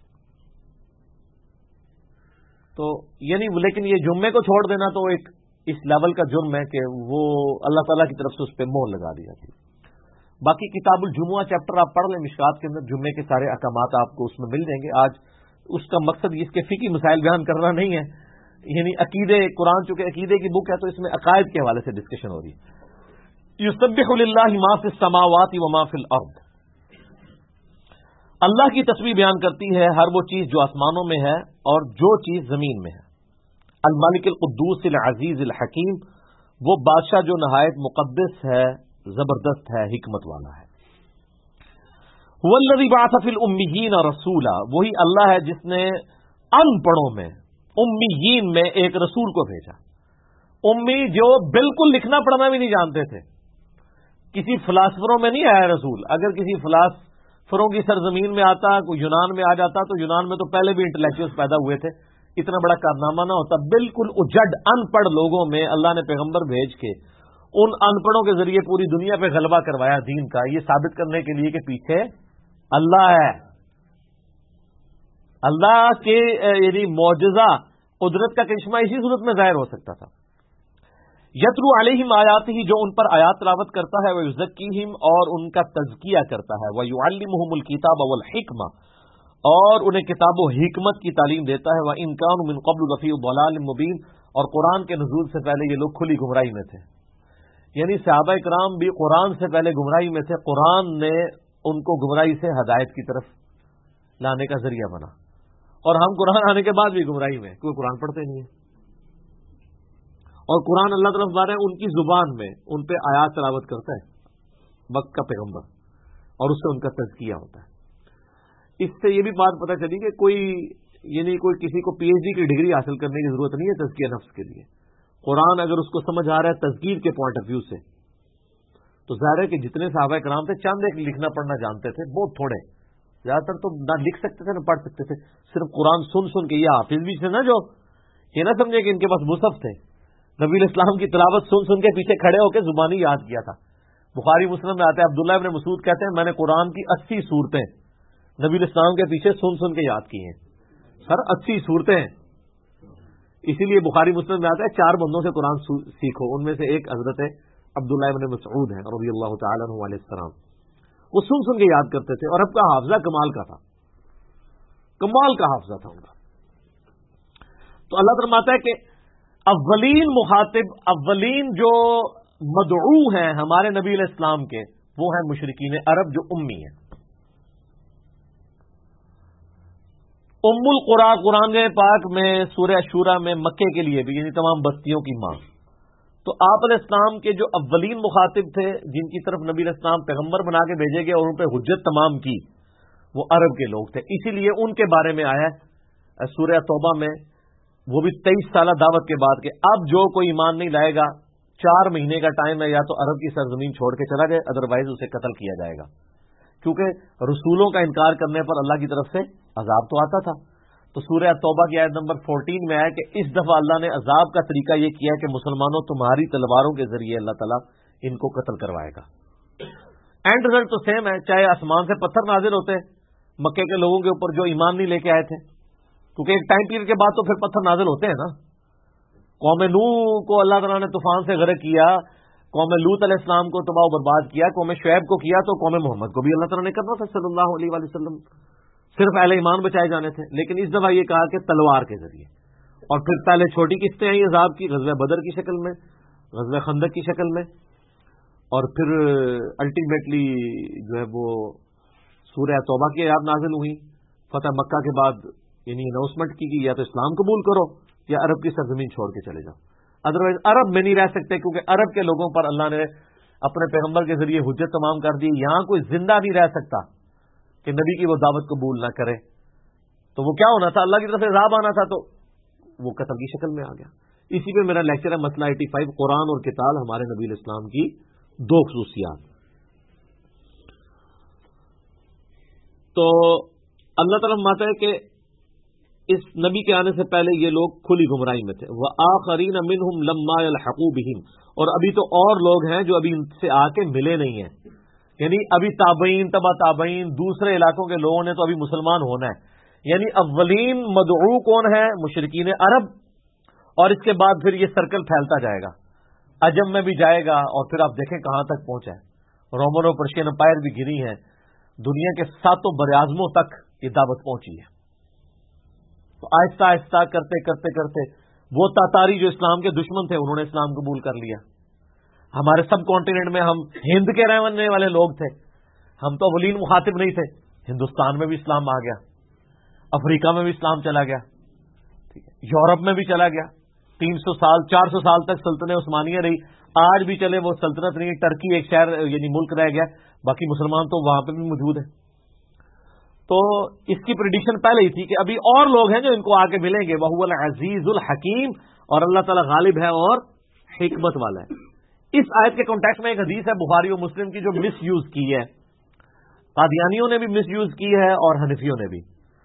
تو یعنی لیکن یہ جمعے کو چھوڑ دینا تو ایک اس لیول کا جرم ہے کہ وہ اللہ تعالیٰ کی طرف سے اس پہ مہر لگا دی جاتی ہے. باقی کتاب الجمعہ چیپٹر آپ پڑھ لیں، مشکات کے اندر جمعے کے سارے احکامات آپ کو اس میں مل جائیں گے. آج اس کا مقصد اس کے فقہی مسائل بیان کرنا نہیں ہے، یعنی عقیدے، قرآن چونکہ عقیدے کی بک ہے تو اس میں عقائد کے حوالے سے ڈسکشن ہو رہی ہے. یسبح للہ ما فی السماوات و ما فی الارض. اللہ کی تسبیح بیان کرتی ہے ہر وہ چیز جو آسمانوں میں ہے اور جو چیز زمین میں ہے. الملک القدوس العزیز الحکیم، وہ بادشاہ جو نہایت مقدس ہے، زبردست ہے، حکمت والا ہے. هو الذی بعث فی الامیین رسولا، وہی اللہ ہے جس نے ان پڑھوں میں، امیین میں ایک رسول کو بھیجا. امی جو بالکل لکھنا پڑھنا بھی نہیں جانتے تھے. کسی فلاسفروں میں نہیں آیا رسول. اگر کسی فلاسفروں کی سرزمین میں آتا، کوئی یونان میں آ جاتا تو یونان میں تو پہلے بھی انٹلیکچوئلز پیدا ہوئے تھے، اتنا بڑا کارنامہ نہ ہوتا. بالکل اجڑ ان پڑھ لوگوں میں اللہ نے پیغمبر بھیج کے ان ان پڑھوں کے ذریعے پوری دنیا پہ غلبہ کروایا دین کا، یہ ثابت کرنے کے لیے کہ پیچھے اللہ ہے. اللہ کے یعنی معجزہ قدرت کا کرشمہ اسی صورت میں ظاہر ہو سکتا تھا. یتلو علیہم آیاتہ، جو ان پر آیات تلاوت کرتا ہے، ویزکیہم، اور ان کا تزکیہ کرتا ہے، ویعلمہم الکتاب والحکمہ، اور انہیں کتاب و حکمت کی تعلیم دیتا ہے. وَإِن كَانُوا مِن قَبْلُ لَفِي ضَلَالٍ مُبِينٍ، اور قرآن کے نزول سے پہلے یہ لوگ کھلی گمراہی میں تھے. یعنی صحابہ کرام بھی قرآن سے پہلے گمراہی میں تھے، قرآن نے ان کو گمراہی سے ہدایت کی طرف لانے کا ذریعہ بنا. اور ہم قرآن آنے کے بعد بھی گمراہی میں، کوئی قرآن پڑھتے نہیں ہے. اور قرآن اللہ طرف بارے ان کی زبان میں ان پہ آیات تلاوت کرتا ہے وقت کا پیغمبر، اور اس سے ان کا تزکیہ ہوتا ہے. اس سے یہ بھی بات پتہ چلی کہ کوئی یعنی کوئی کسی کو PhD کی ڈگری حاصل کرنے کی ضرورت نہیں ہے تزکیہ نفس کے لیے. قرآن اگر اس کو سمجھ آ رہا ہے تزکیر کے پوائنٹ آف ویو سے، تو ظاہر ہے کہ جتنے صحابہ کرام تھے چند ایک لکھنا پڑھنا جانتے تھے، بہت تھوڑے، زیادہ تر تو نہ لکھ سکتے تھے نہ پڑھ سکتے تھے. صرف قرآن سن کے، یہ حافظ بھی تھے نا جو یہ نہ سمجھے کہ ان کے پاس مصحف تھے، نبی علیہ السلام کی تلاوت سن کے پیچھے کھڑے ہو کے زبانی یاد کیا تھا. بخاری مسلم میں آتا ہے، عبداللہ ابن مسعود کہتے ہیں میں نے قرآن کی 80 صورتیں نبی علیہ السلام کے پیچھے سن کے یاد کی ہیں. سر 80 صورتیں اسی لیے بخاری مسلم میں آتا ہے 4 بندوں سے قرآن سیکھو، ان میں سے ایک حضرت عبداللہ ابن مسعود ہیں رضی اللہ تعالیٰ عنہ علیہ السلام. وہ سن کے یاد کرتے تھے، اور اب کا حافظہ کمال کا تھا، کمال کا حافظہ تھا ان کا. تو اللہ فرماتا ہے کہ اولین مخاطب، اولین جو مدعو ہیں ہمارے نبی علیہ السلام کے، وہ ہیں مشرکین عرب جو امی ہیں. ام القرا قرآن پاک میں سورہ شورا میں مکے کے لیے بھی، یعنی تمام بستیوں کی ماں. تو آپ علیہ السلام کے جو اولین مخاطب تھے، جن کی طرف نبی علیہ السلام پیغمبر بنا کے بھیجے گئے اور ان پہ حجت تمام کی، وہ عرب کے لوگ تھے. اسی لیے ان کے بارے میں آیا ہے سورہ توبہ میں، وہ بھی 23 سالہ دعوت کے بعد، کہ اب جو کوئی ایمان نہیں لائے گا 4 مہینے کا ٹائم ہے، یا تو عرب کی سرزمین چھوڑ کے چلا جائے، ادروائز اسے قتل کیا جائے گا. کیونکہ رسولوں کا انکار کرنے پر اللہ کی طرف سے عذاب تو آتا تھا. تو سورہ توبہ کی آیت نمبر 14 میں آیا کہ اس دفعہ اللہ نے عذاب کا طریقہ یہ کیا کہ مسلمانوں تمہاری تلواروں کے ذریعے اللہ تعالیٰ ان کو قتل کروائے گا. اینڈ رزلٹ تو سیم ہے، چاہے آسمان سے پتھر نازل ہوتے مکے کے لوگوں کے اوپر جو ایمان نہیں لے کے آئے تھے، کیونکہ ایک ٹائم پیریڈ کے بعد تو پھر پتھر نازل ہوتے ہیں نا. قوم نوح کو اللہ تعالیٰ نے طوفان سے غرق کیا، قوم لوط علیہ السلام کو تباہ و برباد کیا، قوم شعیب کو کیا، تو قوم محمد کو بھی اللہ تعالیٰ نے کرنا تھا صلی اللہ علیہ وآلہ وسلم. صرف اہل ایمان بچائے جانے تھے، لیکن اس دفعہ یہ کہا کہ تلوار کے ذریعے. اور پھر پہلے چھوٹی قسطیں آئی عذاب کی، غزوہ بدر کی شکل میں، غزوہ خندق کی شکل میں، اور پھر الٹیمیٹلی جو ہے وہ سورہ توبہ کی آیات نازل ہوئی فتح مکہ کے بعد. یعنی اناؤنسمنٹ کی کہ یا تو اسلام قبول کرو یا عرب کی سرزمین چھوڑ کے چلے جاؤ، ادروائز عرب میں نہیں رہ سکتے، کیونکہ عرب کے لوگوں پر اللہ نے اپنے پیغمبر کے ذریعے حجت تمام کر دی. یہاں کوئی زندہ نہیں رہ سکتا کہ نبی کی وہ دعوت قبول نہ کرے. تو وہ کیا ہونا تھا، اللہ کی طرف سے عذاب آنا تھا، تو وہ قتل کی شکل میں آ گیا. اسی پہ میرا لیکچر ہے مسئلہ 85، قرآن اور قتال ہمارے نبی علیہ السلام کی 2 خصوصیات. تو اللہ تعالیٰ فرماتا ہے کہ اس نبی کے آنے سے پہلے یہ لوگ کھلی گمراہی میں تھے. وَآخَرِينَ مِنْهُمْ لَمَّا يَلْحَقُوا بِهِمْ، اور ابھی تو اور لوگ ہیں جو ابھی ان سے آ کے ملے نہیں ہیں. یعنی ابھی تابعین تبع تابعین دوسرے علاقوں کے لوگوں نے تو ابھی مسلمان ہونا ہے. یعنی اولین مدعو کون ہے؟ مشرکین عرب. اور اس کے بعد پھر یہ سرکل پھیلتا جائے گا، عجم میں بھی جائے گا، اور پھر آپ دیکھیں کہاں تک پہنچا ہے. رومن اور پرشین امپائر بھی گری ہیں، دنیا کے 7 براعظموں تک یہ دعوت پہنچی ہے. تو آہستہ آہستہ کرتے کرتے کرتے وہ تاتاری جو اسلام کے دشمن تھے انہوں نے اسلام قبول کر لیا. ہمارے سب کانٹیننٹ میں ہم ہند کے رہنے والے لوگ تھے، ہم تو اولین مخاطب نہیں تھے. ہندوستان میں بھی اسلام آ گیا، افریقہ میں بھی اسلام چلا گیا، یورپ میں بھی چلا گیا. 300 سال 400 سال تک سلطنت عثمانیہ رہی، آج بھی چلے وہ سلطنت نہیں. ٹرکی ایک شہر یعنی ملک رہ گیا، باقی مسلمان تو وہاں پہ بھی موجود ہیں. تو اس کی پریڈکشن پہلے ہی تھی کہ ابھی اور لوگ ہیں جو ان کو آ کے ملیں گے. وَهُوَ الْعَزِيزُ الْحَكِيمُ، اور اللہ تعالیٰ غالب ہے اور حکمت والا ہے. اس آیت کے کانٹیکسٹ میں ایک حدیث ہے بخاری و مسلم کی جو مس یوز کی ہے، قادیانیوں نے بھی مس یوز کی ہے اور حنفیوں نے بھی.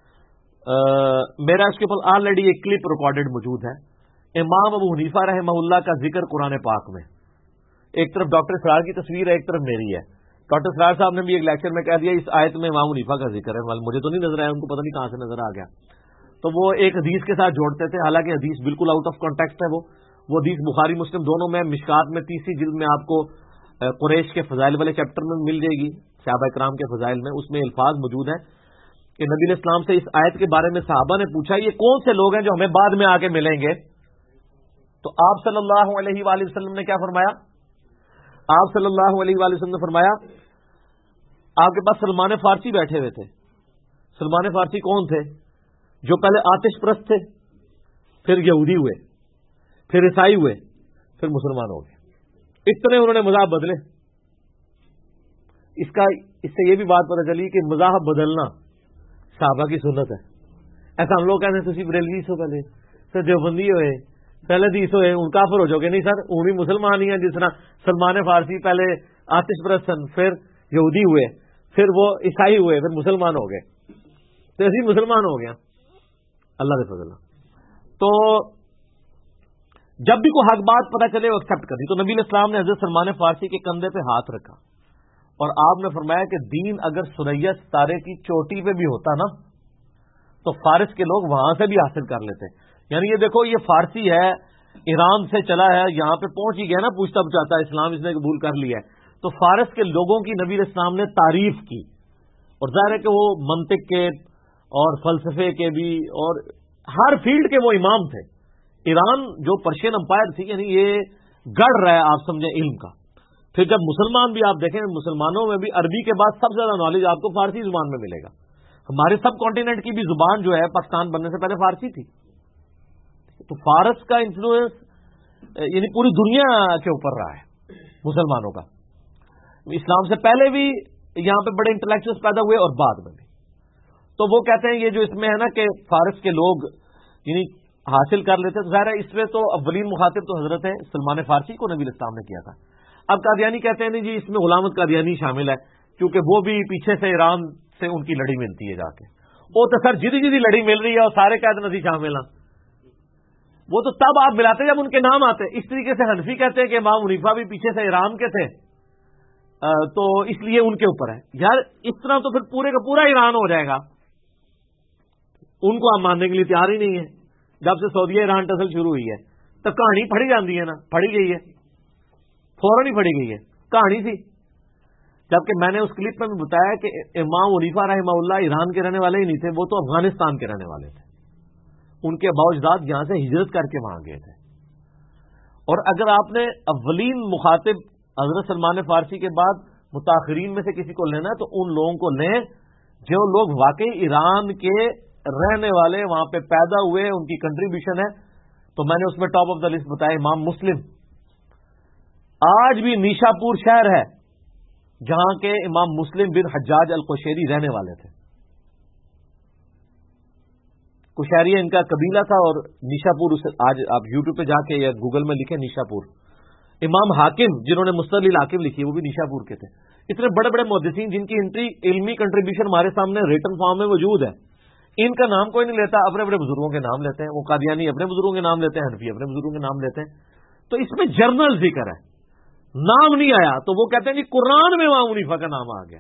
میرا اس کے اوپر آلریڈی ایک کلپ ریکارڈڈ موجود ہے. امام ابو حنیفہ رحمہ اللہ کا ذکر قرآن پاک میں، ایک طرف ڈاکٹر اسرار کی تصویر ہے، ایک طرف میری ہے. ڈاکٹر اسرار صاحب نے بھی ایک لیکچر میں کہہ دیا اس آیت میں امام حنیفہ کا ذکر ہے. مجھے تو نہیں نظر آیا، ان کو پتہ نہیں کہاں سے نظر آ گیا. تو وہ ایک حدیث کے ساتھ جوڑتے تھے، حالانکہ حدیث بالکل آؤٹ آف کانٹیکسٹ ہے. وہ حدیث بخاری مسلم دونوں میں، مشکات میں 30 جلد میں آپ کو قریش کے فضائل والے چیپٹر میں مل جائے گی، صحابہ کرام کے فضائل میں. اس میں الفاظ موجود ہیں کہ نبی علیہ السلام سے اس آیت کے بارے میں صحابہ نے پوچھا یہ کون سے لوگ ہیں جو ہمیں بعد میں آ کے ملیں گے. تو آپ صلی اللہ علیہ وآلہ وسلم نے کیا فرمایا؟ آپ صلی اللہ علیہ وآلہ وسلم نے فرمایا آپ کے پاس سلمان فارسی بیٹھے ہوئے تھے. سلمان فارسی کون تھے؟ جو پہلے آتش پرست تھے، پھر یہودی ہوئے، پھر عیسائی ہوئے، پھر مسلمان ہو گئے. اتنے انہوں نے مذاہب بدلے. اس سے یہ بھی بات پتہ چلی کہ مذاہب بدلنا صحابہ کی سنت ہے. ایسا ہم لوگ کہتے ہیں تو بریلوی سو پہلے سر دیوبندی ہوئے، پہلے 30 ہوئے ان کافر ہو جاؤ گے. نہیں سر، وہ بھی مسلمان ہی ہیں. جس طرح سلمان فارسی پہلے آتش پرست پھر یہودی ہوئے، پھر وہ عیسائی ہوئے، پھر مسلمان ہو گئے. تو ایسے ہی مسلمان ہو گیا اللہ کے فضل. تو جب بھی کوئی حق بات پتہ چلے وہ ایکسپٹ کر دی. تو نبی علیہ السلام نے حضرت سلمان فارسی کے کندھے پہ ہاتھ رکھا اور آپ نے فرمایا کہ دین اگر ثریا ستارے کی چوٹی پہ بھی ہوتا نا تو فارس کے لوگ وہاں سے بھی حاصل کر لیتے. یعنی یہ دیکھو یہ فارسی ہے، ایران سے چلا ہے، یہاں پہ پہنچ ہی گیا نا، پوچھتا پوچھاتا اسلام اس نے قبول کر لیا ہے. تو فارس کے لوگوں کی نبی علیہ السلام نے تعریف کی، اور ظاہر ہے کہ وہ منطق کے اور فلسفے کے بھی اور ہر فیلڈ کے وہ امام تھے. ایران جو پرشین امپائر تھی، یعنی یہ گڑھ رہا ہے آپ سمجھیں علم کا. پھر جب مسلمان بھی آپ دیکھیں، مسلمانوں میں بھی عربی کے بعد سب سے زیادہ نالج آپ کو فارسی زبان میں ملے گا. ہمارے سب کانٹیننٹ کی بھی زبان جو ہے پاکستان بننے سے پہلے فارسی تھی. تو فارس کا انفلوئنس یعنی پوری دنیا کے اوپر رہا ہے مسلمانوں کا. اسلام سے پہلے بھی یہاں پہ بڑے انٹلیکچوئلز پیدا ہوئے اور بعد میں بھی. تو وہ کہتے ہیں یہ جو اس میں ہے نا کہ فارس کے لوگ یعنی حاصل کر لیتے، تو ظاہر ہے اس میں تو اولین مخاطب تو حضرت سلمان فارسی کو نبی علیہ السلام نے کیا تھا. اب قادیانی کہتے ہیں نہیں جی اس میں غلامت قادیانی شامل ہے، کیونکہ وہ بھی پیچھے سے ایران سے ان کی لڑی ملتی ہے جا کے. وہ تو سر جدی جدی لڑی مل رہی ہے اور سارے قائد نظی شامل ہیں. وہ تو تب آپ ملاتے جب ان کے نام آتے. اس طریقے سے حنفی کہتے ہیں کہ امام حنیفہ بھی پیچھے سے ایران کے تھے، تو اس لیے ان کے اوپر ہے. یار اس طرح تو پھر پورے کا پورا ایران ہو جائے گا. ان کو ہم ماننے کے لیے تیار ہی نہیں ہے. جب سے سعودیہ ایران ٹسل شروع ہوئی ہے تو کہانی پڑھی جاتی ہے نا، پڑھی گئی ہے، فوراً ہی پڑھی گئی ہے کہانی سی. جبکہ میں نے اس کلپ میں بھی بتایا کہ امام حنیفہ رحمہ اللہ ایران کے رہنے والے ہی نہیں تھے، وہ تو افغانستان کے رہنے والے تھے. ان کے باوجداد یہاں سے ہجرت کر کے وہاں گئے تھے. اور اگر آپ نے اولین مخاطب حضرت سلمان فارسی کے بعد متاخرین میں سے کسی کو لینا ہے تو ان لوگوں کو لیں جو لوگ واقعی ایران کے رہنے والے، وہاں پہ پیدا ہوئے، ان کی کنٹریبیوشن ہے. تو میں نے اس میں ٹاپ آف دا لسٹ بتایا امام مسلم. آج بھی نیشا پور شہر ہے جہاں کے امام مسلم بن حجاج القشیری رہنے والے تھے. کشیری ان کا قبیلہ تھا اور نیشا پور، آج آپ یوٹیوب پہ جا کے یا گوگل میں لکھیں نیشا پور. امام حاکم جنہوں نے مستدل الحاکم لکھی وہ بھی نیشا پور کے تھے. اتنے بڑے بڑے محدثین جن کی علمی کنٹریبیوشن ہمارے سامنے ریٹن فارم میں موجود ہے. ان کا نام کوئی نہیں لیتا، اپنے اپنے بزرگوں کے نام لیتے ہیں. وہ قادیانی اپنے بزرگوں کے نام لیتے ہیں، حنفی اپنے بزرگوں کے نام لیتے ہیں. تو اس میں جرنل ذکر ہے، نام نہیں آیا. تو وہ کہتے ہیں کہ قرآن میں امام حنیفہ کا نام آ گیا.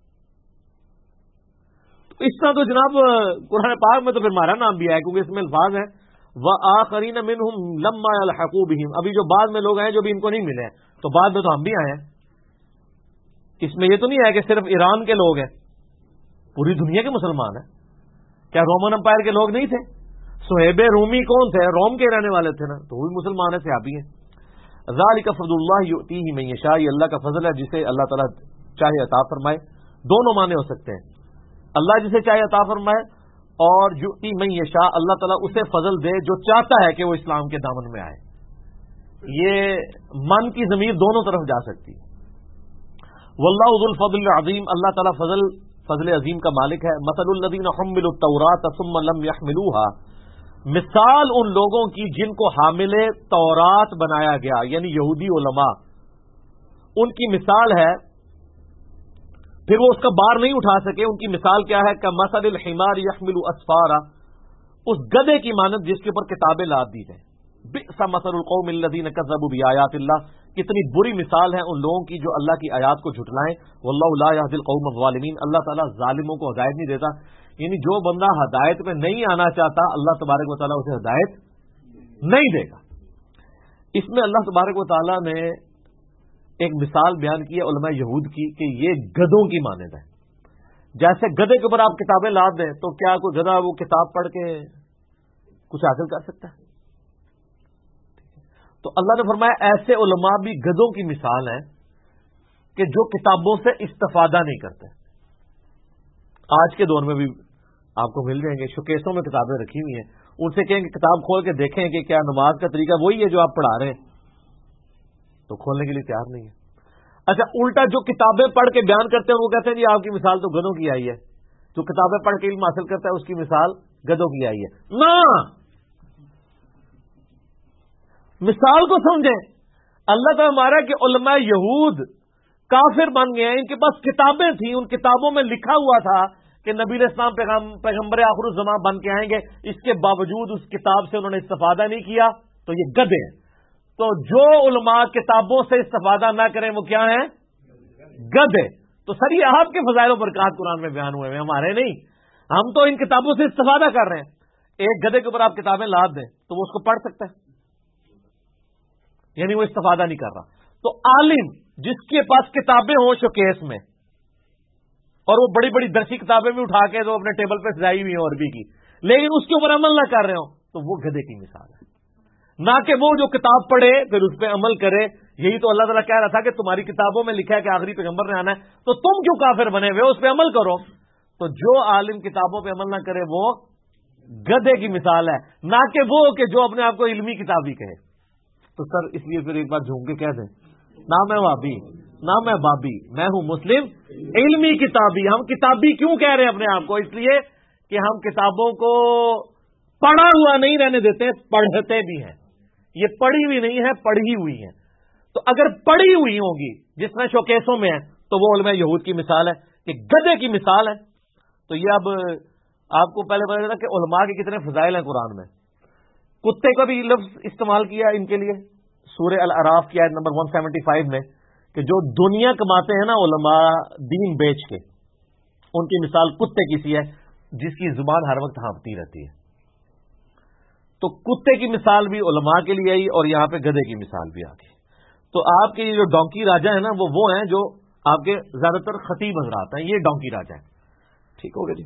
اس طرح تو جناب قرآن پاک میں تو پھر ہمارا نام بھی آیا، کیونکہ اس میں الفاظ ہیں وَآخَرِينَ مِنْهُمْ لَمَّا يَلْحَقُوا بِهِمْ. ابھی جو بعد میں لوگ ہیں جو بھی ان کو نہیں ملے ہیں، تو بعد میں تو ہم بھی آئے ہیں. اس میں یہ تو نہیں ہے کہ صرف ایران کے لوگ ہیں، پوری دنیا کے مسلمان ہیں. کیا رومن امپائر کے لوگ نہیں تھے؟ صہیب رومی کون تھے؟ روم کے رہنے والے تھے نا، تو وہ بھی مسلمان ہیں، صحابی ہیں. ذَلِكَ فَضْلُ اللَّهِ يُؤْتِيهِ مَن يَشَاءُ. یہ اللہ کا فضل ہے جسے اللہ تعالیٰ چاہے عطا فرمائے. دونوں معنی ہو سکتے ہیں، اللہ جسے چاہے عطا فرمائے اور یؤتی من یشاء، اللہ تعالیٰ اسے فضل دے جو چاہتا ہے کہ وہ اسلام کے دامن میں آئے. یہ من کی ضمیر دونوں طرف جا سکتی ہے. واللہ ذو الفضل العظیم، اللہ تعالیٰ فضل عظیم کا مالک ہے. مثل الذین حملوا التوراۃ ثم لم يحملوها، مثال ان لوگوں کی جن کو حامل تورات بنایا گیا، یعنی یہودی علماء، ان کی مثال ہے پھر وہ اس کا بار نہیں اٹھا سکے. ان کی مثال کیا ہے؟ کمثل الحمار یحمل اسفارا، اس گدھے کی مانند جس کے اوپر کتابیں لاد دی جائیں. بئس مثل القوم الذین کذبوا بآیات اللہ، کتنی بری مثال ہے ان لوگوں کی جو اللہ کی آیات کو جھٹلائیں. واللہ لا یہدی القوم الظالمین، اللہ تعالیٰ ظالموں کو ہدایت نہیں دیتا. یعنی جو بندہ ہدایت میں نہیں آنا چاہتا اللہ تبارک و تعالیٰ اسے ہدایت نہیں دے گا. اس میں اللہ تبارک و تعالیٰ نے ایک مثال بیان کی ہے علماء یہود کی کہ یہ گدھوں کی مانند ہے. جیسے گدھے کے اوپر آپ کتابیں لاد دیں تو کیا کوئی گدھا وہ کتاب پڑھ کے کچھ حاصل کر سکتا ہے؟ تو اللہ نے فرمایا ایسے علماء بھی گدھوں کی مثال ہیں کہ جو کتابوں سے استفادہ نہیں کرتے. آج کے دور میں بھی آپ کو مل جائیں گے، شوکیسوں میں کتابیں رکھی ہوئی ہیں. ان سے کہیں کہ کتاب کھول کے دیکھیں کہ کیا نماز کا طریقہ وہی ہے جو آپ پڑھا رہے ہیں، تو کھولنے کے لیے تیار نہیں ہے. اچھا الٹا جو کتابیں پڑھ کے بیان کرتے ہیں وہ کہتے ہیں جی آپ کی مثال تو گدھوں کی آئی ہے. جو کتابیں پڑھ کے علم حاصل کرتا ہے اس کی مثال گدھوں کی آئی ہے. نہ، مثال کو سمجھیں. اللہ تعالیٰ ہمارا کہ علماء یہود کافر بن گئے ہیں، ان کے پاس کتابیں تھیں، ان کتابوں میں لکھا ہوا تھا کہ نبی علیہ السلام پیغمبر آخر الزمان بن کے آئیں گے. اس کے باوجود اس کتاب سے انہوں نے استفادہ نہیں کیا، تو یہ گدھے ہیں. تو جو علماء کتابوں سے استفادہ نہ کریں وہ کیا ہیں؟ گدھے. تو سر یہ آپ کے فضائل و برکات قرآن میں بیان ہوئے ہیں، ہمارے نہیں. ہم تو ان کتابوں سے استفادہ کر رہے ہیں. ایک گدھے کے اوپر آپ کتابیں لاد دیں تو وہ اس کو پڑھ سکتا ہے، یعنی وہ استفادہ نہیں کر رہا. تو عالم جس کے پاس کتابیں ہوں شوکیس میں، اور وہ بڑی بڑی درسی کتابیں بھی اٹھا کے تو اپنے ٹیبل پہ سجائی ہوئی ہیں عربی کی، لیکن اس کے اوپر عمل نہ کر رہے ہوں، تو وہ گدھے کی مثال ہے. نہ کہ وہ جو کتاب پڑھے پھر اس پہ عمل کرے. یہی تو اللہ تعالیٰ کہہ رہا تھا کہ تمہاری کتابوں میں لکھا ہے کہ آخری پیغمبر نے آنا ہے، تو تم کیوں کافر بنے ہوئے، اس پہ عمل کرو. تو جو عالم کتابوں پہ عمل نہ کرے وہ گدھے کی مثال ہے، نہ کہ وہ کہ جو اپنے آپ کو علمی کتابی کہے. تو سر اس لیے پھر ایک بار جھوم کے کہہ دیں، نہ میں وابی نہ میں بابی، میں ہوں مسلم علمی کتابی. ہم کتابی کیوں کہہ رہے ہیں اپنے آپ کو؟ اس لیے کہ ہم کتابوں کو پڑھا ہوا نہیں رہنے دیتے، پڑھتے بھی ہیں. یہ پڑھی ہوئی نہیں ہے، پڑھی ہوئی ہیں. تو اگر پڑھی ہوئی ہوگی جس میں شوکیسوں میں ہے تو وہ علماء یہود کی مثال ہے، کہ گدھے کی مثال ہے. تو یہ اب آپ کو پہلے پتا چلا کہ علماء کے کتنے فضائل ہیں قرآن میں. کتے کا بھی لفظ استعمال کیا ان کے لیے سورہ الاعراف کی آیت نمبر 175 میں، کہ جو دنیا کماتے ہیں نا علماء دین بیچ کے، ان کی مثال کتے کی سی ہے جس کی زبان ہر وقت ہانپتی رہتی ہے. تو کتے کی مثال بھی علماء کے لیے آئی اور یہاں پہ گدھے کی مثال بھی آ گئی. تو آپ کے جو ڈونکی راجا ہیں نا وہ ہیں جو آپ کے زیادہ تر خطیب حضرات ہیں، یہ ڈونکی راجا ہیں. ٹھیک ہو گیا جی.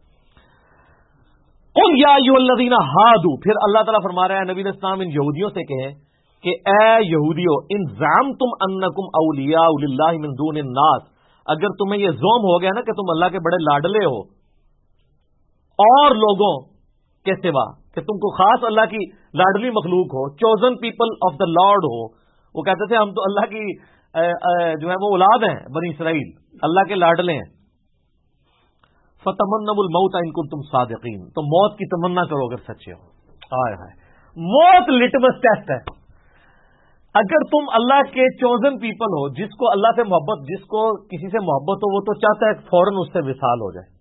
قل یا ایھا الذین ھادوا، پھر اللہ تعالیٰ فرما رہا ہے نبی علیہ السلام ان یہودیوں سے کہیں کہ اے یہودیو، ان زعمتم انکم اولیاء للہ من دون الناس، اگر تمہیں یہ زوم ہو گیا نا کہ تم اللہ کے بڑے لاڈلے ہو اور لوگوں کے سوا، کہ تم کو خاص اللہ کی لاڈلی مخلوق ہو، chosen people of the lord ہو. وہ کہتے تھے ہم تو اللہ کی جو ہے وہ اولاد ہیں، بنی اسرائیل اللہ کے لاڈلے ہیں. فتمنوا الموت ان کنتم صادقین، تو موت کی تمنا کرو اگر سچے ہو. ہائے ہائے، موت لٹمس ٹیسٹ ہے. اگر تم اللہ کے چوزن پیپل ہو، جس کو اللہ سے محبت، جس کو کسی سے محبت ہو، وہ تو چاہتا ہے فوراً اس سے وصال ہو جائے.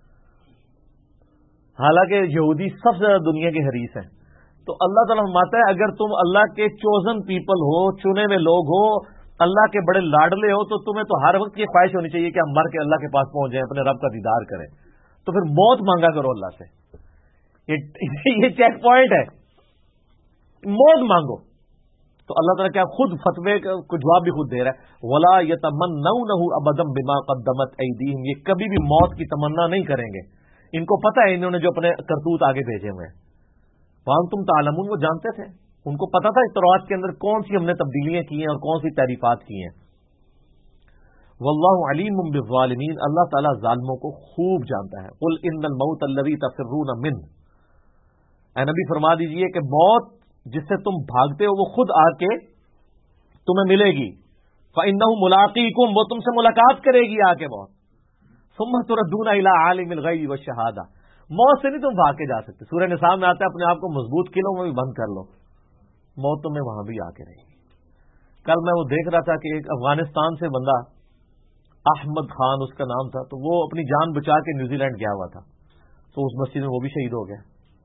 حالانکہ یہودی سب سے زیادہ دنیا کے حریص ہیں. تو اللہ تعالیٰ فرماتا ہے اگر تم اللہ کے چوزن پیپل ہو، چنے ہوئے لوگ ہو، اللہ کے بڑے لاڈلے ہو، تو تمہیں تو ہر وقت یہ خواہش ہونی چاہیے کہ ہم مر کے اللہ کے پاس پہنچ جائیں، اپنے رب کا دیدار کریں. تو پھر موت مانگا کرو اللہ سے. یہ چیک پوائنٹ ہے، موت مانگو. تو اللہ تعالیٰ کیا خود فتوے کو جواب بھی خود دے رہا ہے، وَلَا يَتَمَنَّوْنَهُ أَبَدًا بِمَا قَدَّمَتْ أَيْدِيهِمْ، یہ کبھی بھی موت کی تمنا نہیں کریں گے. ان کو پتہ ہے انہوں نے جو اپنے کرتوت آگے بھیجے ہوئے ہیں. وَأَنْتُمْ تَعْلَمُونَ، وہ جانتے تھے، ان کو پتا تھا اس تورات کے اندر کون سی ہم نے تبدیلیاں کی ہیں اور کون سی تعریفات کی ہیں. وَاللَّهُ عَلِيمٌ بِالظَّالِمِينَ، اللہ تعالیٰ ظالموں کو خوب جانتا ہے. قُلْ إِنَّ الْمَوْتَ الَّذِي تَفِرُّونَ مِنْهُ، اے نبی فرما دیجئے کہ موت جس سے تم بھاگتے ہو وہ خود آ کے تمہیں ملے گی. فَإِنَّهُ مُلَاقِيكُمْ، وہ تم سے ملاقات کرے گی آ کے موت. ثُمَّ تُرَدُّونَ إِلَىٰ عَالِمِ الْغَيْبِ وَالشَّهَادَةِ، موت سے نہیں تم بھاگ کے جا سکتے. سورہ نساء میں آتا ہے اپنے آپ کو مضبوط قلعوں میں بھی بند کر لو، موت تمہیں وہاں بھی آ کے رہے گی. کل میں وہ دیکھ رہا تھا کہ ایک افغانستان سے بندہ، احمد خان اس کا نام تھا، تو وہ اپنی جان بچا کے نیوزی لینڈ گیا ہوا تھا، تو اس مسجد میں وہ بھی شہید ہو گیا.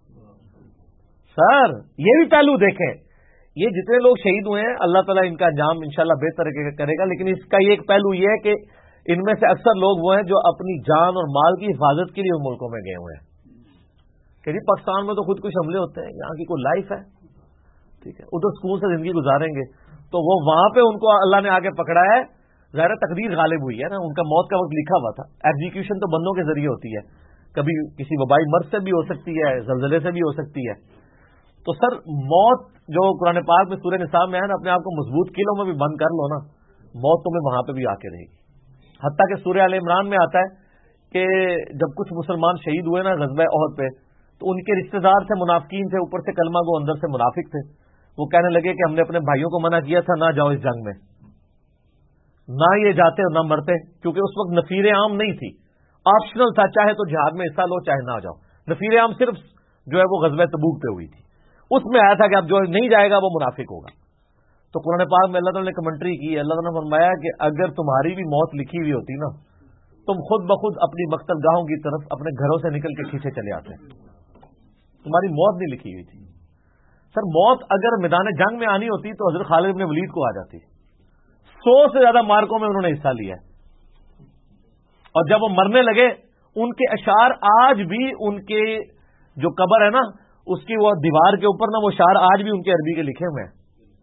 سر یہ بھی پہلو دیکھیں، یہ جتنے لوگ شہید ہوئے ہیں اللہ تعالیٰ ان کا انجام انشاءاللہ بہتر کرے گا، لیکن اس کا یہ ایک پہلو یہ ہے کہ ان میں سے اکثر لوگ وہ ہیں جو اپنی جان اور مال کی حفاظت کے لیے ان ملکوں میں گئے ہوئے ہیں. کہ جی پاکستان میں تو خود کچھ حملے ہوتے ہیں، یہاں کی کوئی لائف ہے، ٹھیک ہے، ادھر سکون سے زندگی گزاریں گے، تو وہ وہاں پہ ان کو اللہ نے آگے پکڑا ہے. ظاہر تقدیر غالب ہوئی ہے نا، ان کا موت کا وقت لکھا ہوا تھا. ایگزیکیوشن تو بندوں کے ذریعے ہوتی ہے، کبھی کسی وبائی مرض سے بھی ہو سکتی ہے، زلزلے سے بھی ہو سکتی ہے. تو سر موت جو قرآن پاک میں سورہ نساء میں ہے نا، اپنے آپ کو مضبوط قلعوں میں بھی بند کر لو نا، موت تمہیں وہاں پہ بھی آ کے رہے گی. حتیٰ کہ سورہ آل عمران میں آتا ہے کہ جب کچھ مسلمان شہید ہوئے نا غزوہ احد پہ، تو ان کے رشتہ دار تھے، منافقین تھے، اوپر سے کلمہ گو اندر سے منافق تھے. وہ کہنے لگے کہ ہم نے اپنے بھائیوں کو منع کیا تھا نہ جاؤ اس جنگ میں، نہ یہ جاتے اور نہ مرتے، کیونکہ اس وقت نفیر عام نہیں تھی، آپشنل تھا، چاہے تو جہاد میں حصہ لو چاہے نہ جاؤ. نفیر عام صرف جو ہے وہ غزوہ تبوک پہ ہوئی تھی، اس میں آیا تھا کہ اب جو نہیں جائے گا وہ منافق ہوگا. تو قرآن پاک میں اللہ تعالیٰ نے کمنٹری کی، اللہ تعالیٰ نے فرمایا کہ اگر تمہاری بھی موت لکھی ہوئی ہوتی نا، تم خود بخود اپنی مقتل گاہوں کی طرف اپنے گھروں سے نکل کے پیچھے چلے آتے. تمہاری موت نہیں لکھی ہوئی تھی. سر موت اگر میدان جنگ میں آنی ہوتی تو حضرت خالد بن ولید کو آ جاتی. 100 سے زیادہ مارکوں میں انہوں نے حصہ لیا ہے، اور جب وہ مرنے لگے ان کے اشعار آج بھی ان کے جو قبر ہے نا اس کی وہ دیوار کے اوپر نا وہ اشعار آج بھی ان کے عربی کے لکھے ہوئے ہیں،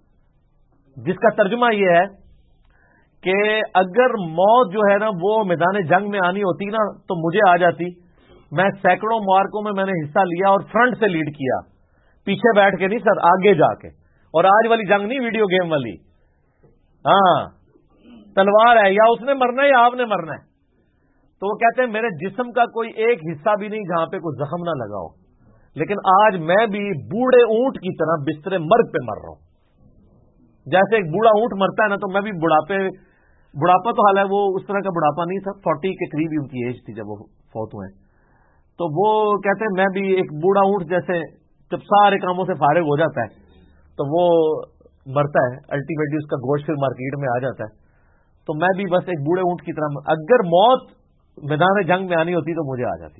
جس کا ترجمہ یہ ہے کہ اگر موت جو ہے نا وہ میدان جنگ میں آنی ہوتی نا تو مجھے آ جاتی، میں سینکڑوں معرکوں میں نے حصہ لیا اور فرنٹ سے لیڈ کیا، پیچھے بیٹھ کے نہیں سر، آگے جا کے. اور آج والی جنگ نہیں، ویڈیو گیم والی. ہاں تلوار ہے، یا اس نے مرنا ہے یا آپ نے مرنا ہے. تو وہ کہتے ہیں میرے جسم کا کوئی ایک حصہ بھی نہیں جہاں پہ کوئی زخم نہ لگا ہو، لیکن آج میں بھی بوڑھے اونٹ کی طرح بستر مرگ پہ مر رہا ہوں. جیسے ایک بوڑھا اونٹ مرتا ہے نا، تو میں بھی بڑھاپا تو حال ہے وہ اس طرح کا بڑھاپا نہیں تھا، 40 کے قریب ہی ان کی ایج تھی جب وہ فوت ہوئے. تو وہ کہتے ہیں میں بھی ایک بوڑھا اونٹ جیسے جب سارے کاموں سے فارغ ہو جاتا ہے تو وہ مرتا ہے، الٹیمیٹلی اس کا گوشت پھر مارکیٹ میں آ جاتا ہے. تو میں بھی بس ایک بوڑھے اونٹ کی طرح، اگر موت میدان جنگ میں آنی ہوتی تو مجھے آ جاتی.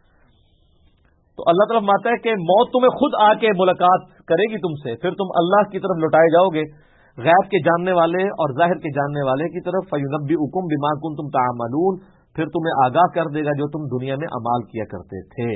تو اللہ تعالیٰ فرماتا ہے کہ موت تمہیں خود آ کے ملاقات کرے گی تم سے، پھر تم اللہ کی طرف لوٹائے جاؤ گے، غیب کے جاننے والے اور ظاہر کے جاننے والے کی طرف. فَيُنَبِّئُكُم بِمَا كُنتُمْ تَعْمَلُونَ، پھر تمہیں آگاہ کر دے گا جو تم دنیا میں اعمال کیا کرتے تھے.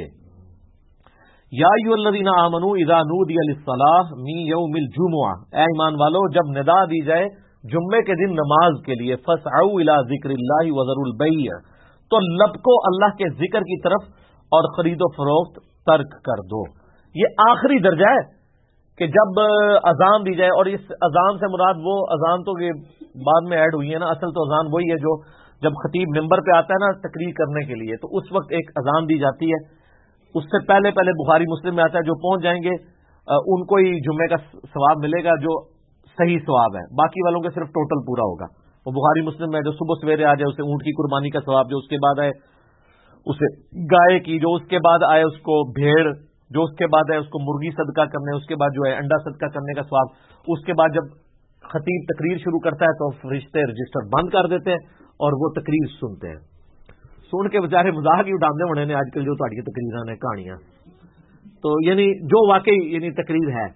یا ایھا الذین آمنوا اذا نودی للصلاۃ من یوم الجمعہ، اے ایمان والو جب ندا دی جائے جمعے کے دن نماز کے لیے، فاسعوا الی ذکر اللہ وذروا البیع، تو لپکو اللہ کے ذکر کی طرف اور خرید و فروخت ترک کر دو. یہ آخری درجہ ہے کہ جب اذان دی جائے، اور اس اذان سے مراد وہ اذان تو یہ بعد میں ایڈ ہوئی ہے نا، اصل تو اذان وہی ہے جو جب خطیب ممبر پہ آتا ہے نا تقریر کرنے کے لیے، تو اس وقت ایک اذان دی جاتی ہے. اس سے پہلے بخاری مسلم میں آتا ہے جو پہنچ جائیں گے ان کو ہی جمعے کا ثواب ملے گا، جو صحیح ثواب ہے، باقی والوں کے صرف ٹوٹل پورا ہوگا. وہ بخاری مسلم میں جو صبح سویرے آ جائے اسے اونٹ کی قربانی کا ثواب، جو اس کے بعد آئے اسے گائے کی، جو اس کے بعد آئے اس کو بھیڑ، جو اس کے بعد آئے اس کو مرغی صدقہ کرنے، اس کے بعد جو ہے انڈا صدقہ کرنے کا ثواب. اس کے بعد جب خطیب تقریر شروع کرتا ہے تو فرشتے رجسٹر بند کر دیتے ہیں اور وہ تقریر سنتے ہیں. سن کے بیچارے مزاق ہی اٹھاتے ہونے نے آج کل جو تہاڈی تقریراں نے کہانیاں، تو یعنی جو واقعی یعنی تقریر ہے.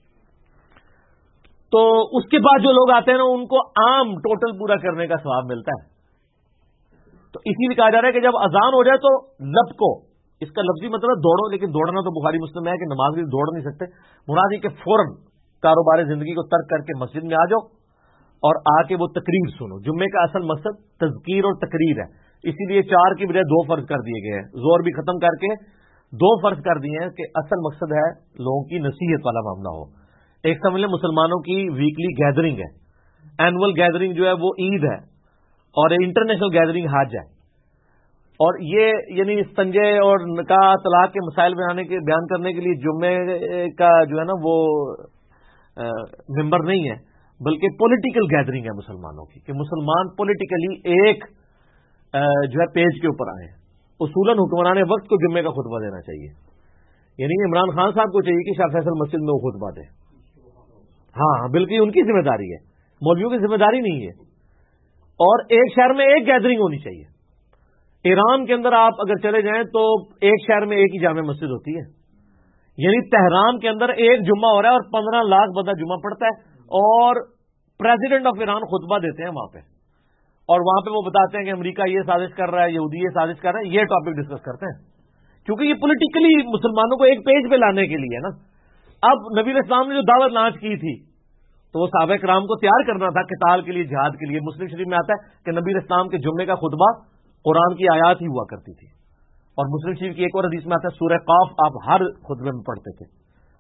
تو اس کے بعد جو لوگ آتے ہیں نا ان کو عام ٹوٹل پورا کرنے کا ثواب ملتا ہے. تو اسی لیے کہا جا رہا ہے کہ جب اذان ہو جائے تو لپکو، اس کا لفظی مطلب دوڑو، لیکن دوڑنا تو بخاری مسلم میں ہے کہ نماز بھی دوڑ نہیں سکتے. مراد یہ کہ فوراً کاروبار زندگی کو ترک کر کے مسجد میں آ جاؤ اور آ کے وہ تقریر سنو. جمعے کا اصل مقصد تذکیر اور تقریر ہے، اسی لیے 4 کی بجائے 2 فرض کر دیے گئے ہیں. زور بھی ختم کر کے 2 فرض کر دیے ہیں کہ اصل مقصد ہے لوگوں کی نصیحت والا معاملہ ہو. ایک سمجھ لیں مسلمانوں کی ویکلی گیدرنگ ہے، اینول گیدرنگ جو ہے وہ عید ہے، اور انٹرنیشنل گیدرنگ حج ہے. اور یہ یعنی استنجے اور نکاح طلاق کے مسائل بیان کرنے کے لیے جمعے کا جو ہے نا وہ ممبر نہیں ہے، بلکہ پولیٹیکل گیدرنگ ہے مسلمانوں کی، کہ مسلمان پولیٹیکلی ایک جو ہے پیج کے اوپر آئے. اصولاً حکمران وقت کو جمعے کا خطبہ دینا چاہیے، یعنی عمران خان صاحب کو چاہیے کہ شاہ فیصل مسجد میں وہ خطبہ دے. ہاں بلکہ ان کی ذمہ داری ہے، مولویوں کی ذمہ داری نہیں ہے. اور ایک شہر میں ایک گیدرنگ ہونی چاہیے. ایران کے اندر آپ اگر چلے جائیں تو ایک شہر میں ایک ہی جامع مسجد ہوتی ہے، یعنی تہران کے اندر ایک جمعہ ہو رہا ہے اور 15 لاکھ بندہ جمعہ پڑھتا ہے، اور پریزیڈنٹ آف ایران خطبہ دیتے ہیں وہاں پہ، اور وہاں پہ وہ بتاتے ہیں کہ امریکہ یہ سازش کر رہا ہے، یہودی یہ سازش کر رہا ہے. یہ ٹاپک ڈسکس کرتے ہیں کیونکہ یہ پولیٹیکلی مسلمانوں کو ایک پیج پہ لانے کے لیے نا. اب نبی علیہ السلام نے جو دعوت لانچ کی تھی تو وہ صحابہ کرام کو تیار کرنا تھا قتال کے لیے، جہاد کے لیے. مسلم شریف میں آتا ہے کہ نبی علیہ السلام کے جمعے کا خطبہ قرآن کی آیات ہی ہوا کرتی تھی، اور مسلم شریف کی ایک اور حدیث میں آتا ہے سورہ قاف آپ ہر خطبے میں پڑھتے تھے،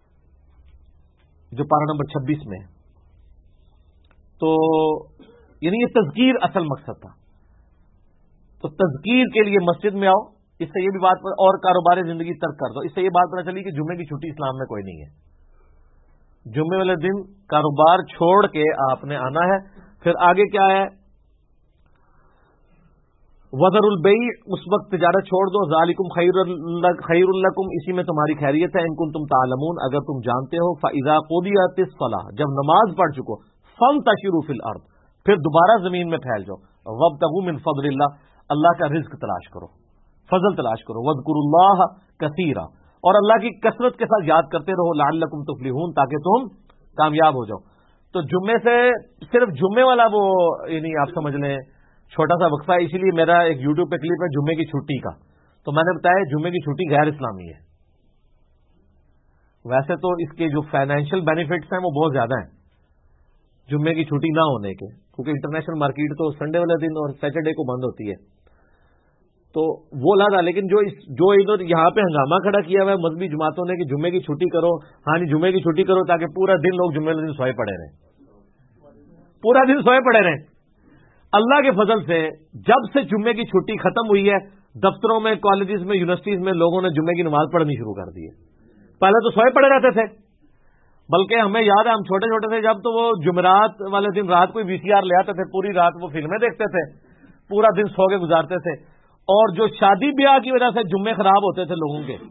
جو پارہ نمبر 26 میں ہے. تو یعنی یہ تذکیر اصل مقصد تھا. تو تذکیر کے لیے مسجد میں آؤ. اس سے یہ بھی بات اور کاروبار زندگی ترک کر دو. اس سے یہ بات پتہ چلی کہ جمعے کی چھٹی اسلام میں کوئی نہیں ہے. جمعے والے دن کاروبار چھوڑ کے آپ نے آنا ہے. پھر آگے کیا ہے؟ وذر البیع، اس وقت تجارت چھوڑ دو. ذالکم خیر لکم، اسی میں تمہاری خیریت ہے. ان کنتم تعلمون، اگر تم جانتے ہو. فاذا قضیت الصلاۃ، جب نماز پڑھ چکو. فانتشروا فی الارض، پھر دوبارہ زمین میں پھیل جاؤ. وابتغوا من فضل اللہ، اللہ کا رزق تلاش کرو، فضل تلاش کرو. واذکروا اللہ کثیرا، اور اللہ کی کثرت کے ساتھ یاد کرتے رہو. لعلکم تفلحون، تاکہ تم کامیاب ہو جاؤ. تو جمعے سے صرف جمعے والا وہ یعنی آپ سمجھ لیں چھوٹا سا وقفہ ہے. اسی لیے میرا ایک یوٹیوب پہ کلپ ہے جمعے کی چھٹی کا، تو میں نے بتایا جمعے کی چھٹی غیر اسلامی ہے. ویسے تو اس کے جو فائنینشیل بینیفٹس ہیں وہ بہت زیادہ ہیں جمعے کی چھٹی نہ ہونے کے، کیونکہ انٹرنیشنل مارکیٹ تو سنڈے والے دن اور سیٹرڈے کو بند ہوتی ہے، تو وہ لازا. لیکن جو ادھر یہاں پہ ہنگامہ کھڑا کیا ہوا ہے مذہبی جماعتوں نے کہ جمعے کی چھٹی کرو، ہاں جی جمعے کی چھٹی کرو تاکہ پورا دن لوگ جمعے والے دن سوئے پڑے رہیں، پورا دن سوئے پڑے رہیں. اللہ کے فضل سے جب سے جمعے کی چھٹی ختم ہوئی ہے، دفتروں میں، کالجز میں، یونیورسٹیز میں لوگوں نے جمعے کی نماز پڑھنی شروع کر دی ہے. پہلے تو سوئے پڑے رہتے تھے، بلکہ ہمیں یاد ہے ہم چھوٹے چھوٹے تھے جب تو وہ جمعرات والے دن رات کوئی VCR لے آتے تھے، پوری رات وہ فلمیں دیکھتے تھے، پورا دن سو کے گزارتے تھے. اور جو شادی بیاہ کی وجہ سے جمعے خراب ہوتے تھے لوگوں کے،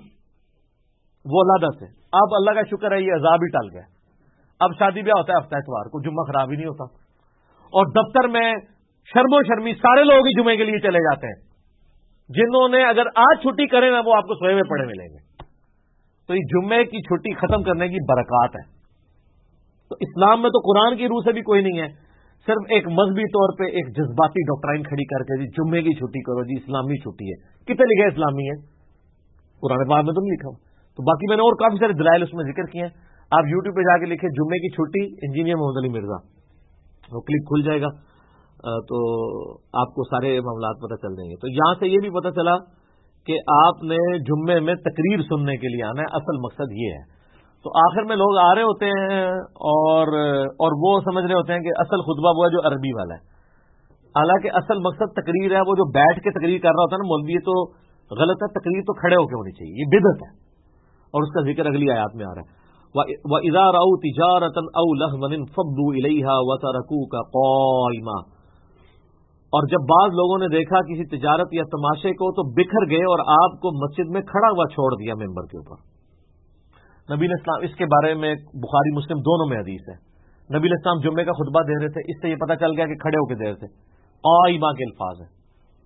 وہ علیحدہ سے. اب اللہ کا شکر ہے یہ عذاب ہی ٹل گیا. اب شادی بیاہ ہوتا ہے ہفتہ اتوار کو، جمعہ خراب ہی نہیں ہوتا. اور دفتر میں شرم و شرمی سارے لوگ ہی جمعے کے لیے چلے جاتے ہیں. جنہوں نے اگر آج چھٹی کرے نا وہ آپ کو سوئے ہوئے پڑے ملیں گے. تو یہ جمعے کی چھٹی ختم کرنے کی برکات ہے. تو اسلام میں تو قرآن کی روح سے بھی کوئی نہیں ہے، صرف ایک مذہبی طور پہ ایک جذباتی ڈاکٹرائن کھڑی کر کے جی جمعے کی چھٹی کرو، جی اسلامی چھٹی ہے. کتنے لکھے اسلامی ہے؟ قرآن پاک میں تو نہیں لکھا. تو باقی میں نے اور کافی سارے دلائل اس میں ذکر کیے ہیں. آپ یوٹیوب پہ جا کے لکھے جمعے کی چھٹی انجینئر محمد علی مرزا، وہ کلپ کھل جائے گا تو آپ کو سارے معاملات پتہ چل جائیں گے. تو یہاں سے یہ بھی پتہ چلا کہ آپ نے جمعے میں تقریر سننے کے لیے آنا ہے، اصل مقصد یہ ہے. تو آخر میں لوگ آ رہے ہوتے ہیں اور وہ سمجھ رہے ہوتے ہیں کہ اصل خطبہ وہ ہے جو عربی والا ہے، حالانکہ اصل مقصد تقریر ہے. وہ جو بیٹھ کے تقریر کر رہا ہوتا ہے نا مولوی، تو غلط ہے. تقریر تو کھڑے ہو کے ہونی چاہیے، یہ بدعت ہے، اور اس کا ذکر اگلی آیات میں آ رہا ہے. وَإِذَا رَأَوْا تِجَارَةً أَوْ لَهْوًا انفَضُّوا إِلَيْهَا وَتَرَكُوكَ قَائِمًا. اور جب بعض لوگوں نے دیکھا کسی تجارت یا تماشے کو تو بکھر گئے اور آپ کو مسجد میں کھڑا ہوا چھوڑ دیا ممبر کے اوپر. نبی علیہ السلام اس کے بارے میں بخاری مسلم دونوں میں حدیث ہے. نبی علیہ السلام جمعے کا خطبہ دے رہے تھے، اس سے یہ پتہ چل گیا کہ کھڑے ہو کے دے رہے تھے. قائمہ کے الفاظ ہیں.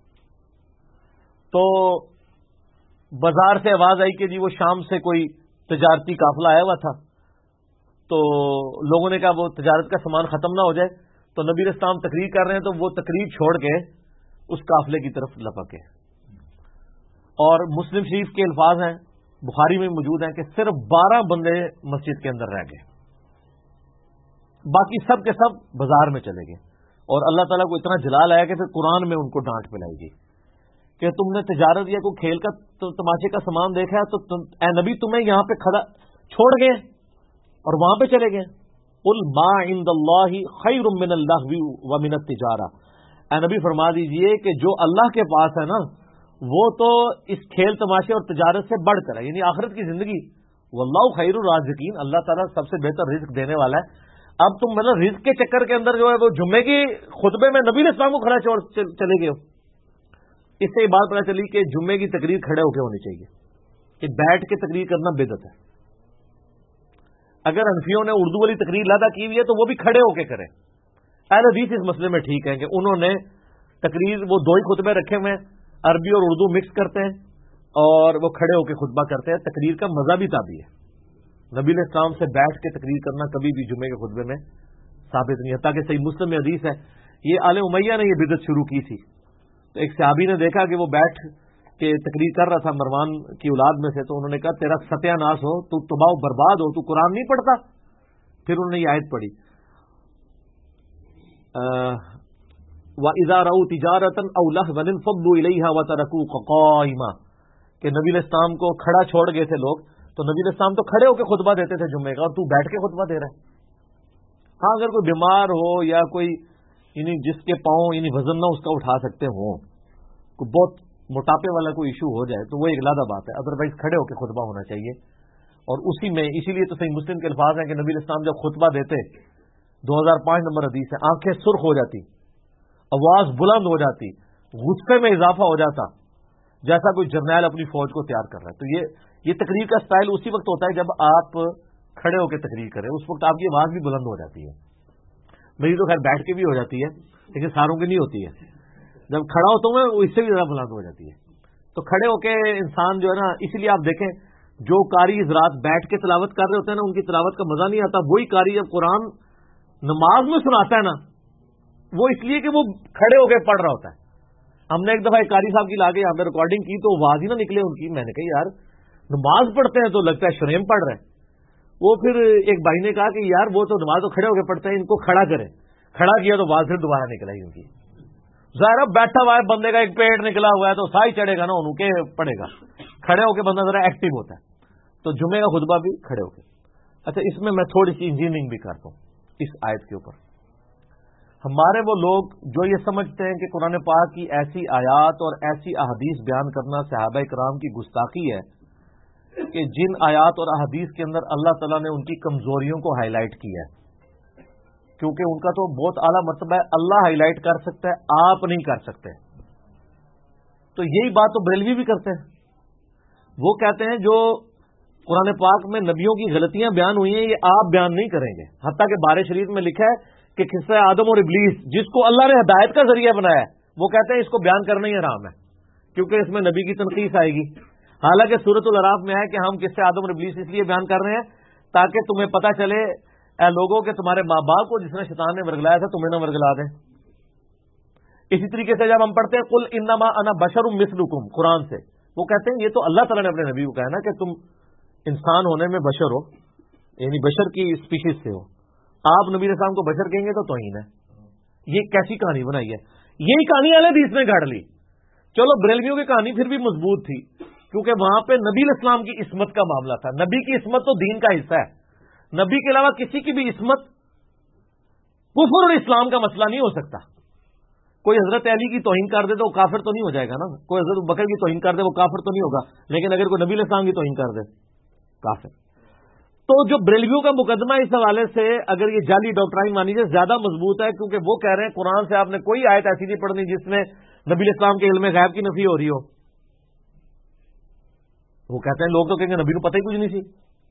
تو بازار سے آواز آئی کہ جی وہ شام سے کوئی تجارتی قافلہ آیا ہوا تھا، تو لوگوں نے کہا وہ تجارت کا سامان ختم نہ ہو جائے. تو نبی علیہ السلام تقریر کر رہے ہیں تو وہ تقریر چھوڑ کے اس قافلے کی طرف لپکے. اور مسلم شریف کے الفاظ ہیں، بخاری میں موجود ہیں، کہ صرف 12 بندے مسجد کے اندر رہ گئے، باقی سب کے سب بازار میں چلے گئے. اور اللہ تعالیٰ کو اتنا جلال آیا کہ پھر قرآن میں ان کو ڈانٹ پلائی گئی کہ تم نے تجارت یا کوئی کھیل کا تماشے کا سامان دیکھا ہے تو اے نبی تمہیں یہاں پہ کھڑا چھوڑ گئے اور وہاں پہ چلے گئے. قل ما عند اللہ خیر من اللہو ومن التجارہ. اے نبی فرما دیجئے کہ جو اللہ کے پاس ہے نا وہ تو اس کھیل تماشے اور تجارت سے بڑھ کر ہے، یعنی آخرت کی زندگی. واللہ خیر الرازقین، اللہ تعالیٰ سب سے بہتر رزق دینے والا ہے. اب تم مطلب رزق کے چکر کے اندر جو ہے وہ جمعے کی خطبے میں نبی علیہ السلام کو کھڑا چھوڑ چلے گئے ہو. اس سے یہ بات پتہ چلی کہ جمعے کی تقریر کھڑے ہو کے ہونی چاہیے، کہ بیٹھ کے تقریر کرنا بدعت ہے. اگر حنفیوں نے اردو والی تقریر لادا کی ہوئی ہے تو وہ بھی کھڑے ہو کے کریں. اہل حدیث اس مسئلے میں ٹھیک ہے کہ انہوں نے تقریر وہ 2 ہی خطبے رکھے ہوئے ہیں، عربی اور اردو مکس کرتے ہیں اور وہ کھڑے ہو کے خطبہ کرتے ہیں. تقریر کا مزہ بھی تابع ہے. نبی علیہ السلام سے بیٹھ کے تقریر کرنا کبھی بھی جمعے کے خطبے میں ثابت نہیں ہے. تاکہ صحیح مسلم میں حدیث ہے، یہ آل امیہ نے یہ بدعت شروع کی تھی. تو ایک صحابی نے دیکھا کہ وہ بیٹھ کے تقریر کر رہا تھا مروان کی اولاد میں سے، تو انہوں نے کہا تیرا ستیہ ناس ہو، تو تباہ و برباد ہو، تو قرآن نہیں پڑھتا. پھر انہوں نے یہ آیت پڑھی وَإِذَا رَأَوْا تِجَارَةً أَوْ لَهْوًا انفَضُّوا إِلَيْهَا وَتَرَكُوكَ قَائِمًا. کہ نبی علیہ السلام کو کھڑا چھوڑ گئے تھے لوگ، تو نبی علیہ السلام تو کھڑے ہو کے خطبہ دیتے تھے جمعے کا، اور تو بیٹھ کے خطبہ دے رہا ہے. ہاں اگر کوئی بیمار ہو یا کوئی یعنی جس کے پاؤں یعنی وزن نہ اس کا اٹھا سکتے ہوں، کوئی بہت موٹاپے والا کوئی ایشو ہو جائے تو وہ ایک علیحدہ بات ہے. ادروائز کھڑے ہو کے خطبہ ہونا چاہیے. اور اسی میں اسی لیے تو صحیح مسلم کے الفاظ ہیں کہ نبی علیہ السلام جب خطبہ دیتے، 2005 نمبر حدیث ہے، آنکھیں سرخ ہو جاتی، آواز بلند ہو جاتی، غصے میں اضافہ ہو جاتا جیسا کوئی جرنیل اپنی فوج کو تیار کر رہا ہے. تو یہ تقریر کا سٹائل اسی وقت ہوتا ہے جب آپ کھڑے ہو کے تقریر کریں، اس وقت آپ کی آواز بھی بلند ہو جاتی ہے. میری تو خیر بیٹھ کے بھی ہو جاتی ہے لیکن ساروں کی نہیں ہوتی ہے. جب کھڑا ہوتا ہوں میں وہ اس سے بھی زیادہ بلند ہو جاتی ہے. تو کھڑے ہو کے انسان جو ہے نا، اسی لیے آپ دیکھیں جو قاری حضرات بیٹھ کے تلاوت کر رہے ہوتے ہیں نا، ان کی تلاوت کا مزہ نہیں آتا. وہی قاری جب قرآن نماز میں سناتا ہے نا، وہ اس لیے کہ وہ کھڑے ہو کے پڑھ رہا ہوتا ہے. ہم نے ایک دفعہ ایک قاری صاحب کی لا کے یہاں پہ ریکارڈنگ کی تو آواز ہی نہ نکلے ان کی. میں نے کہا یار نماز پڑھتے ہیں تو لگتا ہے شریم پڑھ رہے ہیں. وہ پھر ایک بھائی نے کہا کہ یار وہ تو نماز تو کھڑے ہو کے پڑھتے ہیں، ان کو کھڑا کریں. کھڑا کیا تو بات پھر دوبارہ نکل آئی ان کی. ظاہر بیٹھا ہوا ہے بندے کا ایک پیٹ نکلا ہوا ہے تو سا ہی چڑھے گا نا، انہوں کے پڑے گا. کھڑے ہو کے بندہ ذرا ایکٹیو ہوتا ہے. تو جمعے کا خطبہ بھی کھڑے ہو کے. اچھا اس میں تھوڑی سی انجینئرنگ بھی کرتا ہوں اس آیت کے اوپر. ہمارے وہ لوگ جو یہ سمجھتے ہیں کہ قرآن پاک کی ایسی آیات اور ایسی احادیث بیان کرنا صحابہ کرام کی گستاخی ہے کہ جن آیات اور احادیث کے اندر اللہ تعالیٰ نے ان کی کمزوریوں کو ہائی لائٹ کیا ہے، کیونکہ ان کا تو بہت اعلیٰ مرتبہ ہے، اللہ ہائی لائٹ کر سکتا ہے، آپ نہیں کر سکتے. تو یہی بات تو بریلوی بھی کرتے ہیں. وہ کہتے ہیں جو قرآن پاک میں نبیوں کی غلطیاں بیان ہوئی ہیں یہ آپ بیان نہیں کریں گے. حتیٰ کہ بارے شریف میں لکھا ہے کہ قصہ آدم اور ابلیس جس کو اللہ نے ہدایت کا ذریعہ بنایا ہے، وہ کہتے ہیں اس کو بیان کرنا ہی حرام ہے کیونکہ اس میں نبی کی تنقیص آئے گی. حالانکہ سورۃ الاعراف میں ہے کہ ہم قصہ آدم اور ابلیس اس لیے بیان کر رہے ہیں تاکہ تمہیں پتہ چلے اے لوگوں کہ تمہارے ماں باپ کو جس نے شیطان نے ورگلایا تھا تمہیں نہ ورگلا دیں. اسی طریقے سے جب ہم پڑھتے ہیں قل انما انا بشر مثلکم قرآن سے، وہ کہتے ہیں یہ تو اللہ تعالیٰ نے اپنے نبی کو کہا نا کہ تم انسان ہونے میں بشر ہو، یعنی بشر کی اسپیشیز سے ہو. آپ نبی علیہ السلام کو بشر کہیں گے تو توہین ہے. یہ کیسی کہانی بنائی ہے؟ یہی کہانی اہل حدیث نے گھڑ لی. چلو بریلویوں کی کہانی پھر بھی مضبوط تھی کیونکہ وہاں پہ نبی علیہ السلام کی عصمت کا معاملہ تھا. نبی کی عصمت تو دین کا حصہ ہے. نبی کے علاوہ کسی کی بھی عصمت کفر اور اسلام کا مسئلہ نہیں ہو سکتا. کوئی حضرت علی کی توہین کر دے تو وہ کافر تو نہیں ہو جائے گا نا، کوئی حضرت بکر کی توہین کر دے وہ کافر تو نہیں ہوگا، لیکن اگر کوئی نبی علیہ السلام کی توہین کر دے کافر. تو جو بریلویوں کا مقدمہ اس حوالے سے اگر یہ جعلی ڈاکٹرائن مانی جائے زیادہ مضبوط ہے کیونکہ وہ کہہ رہے ہیں قرآن سے آپ نے کوئی آیت ایسی نہیں پڑھنی جس میں نبی علیہ السلام کے علم غیب کی نفی ہو رہی ہو. وہ کہتے ہیں لوگ تو کہیں گے نبی کو پتہ ہی کچھ نہیں سی.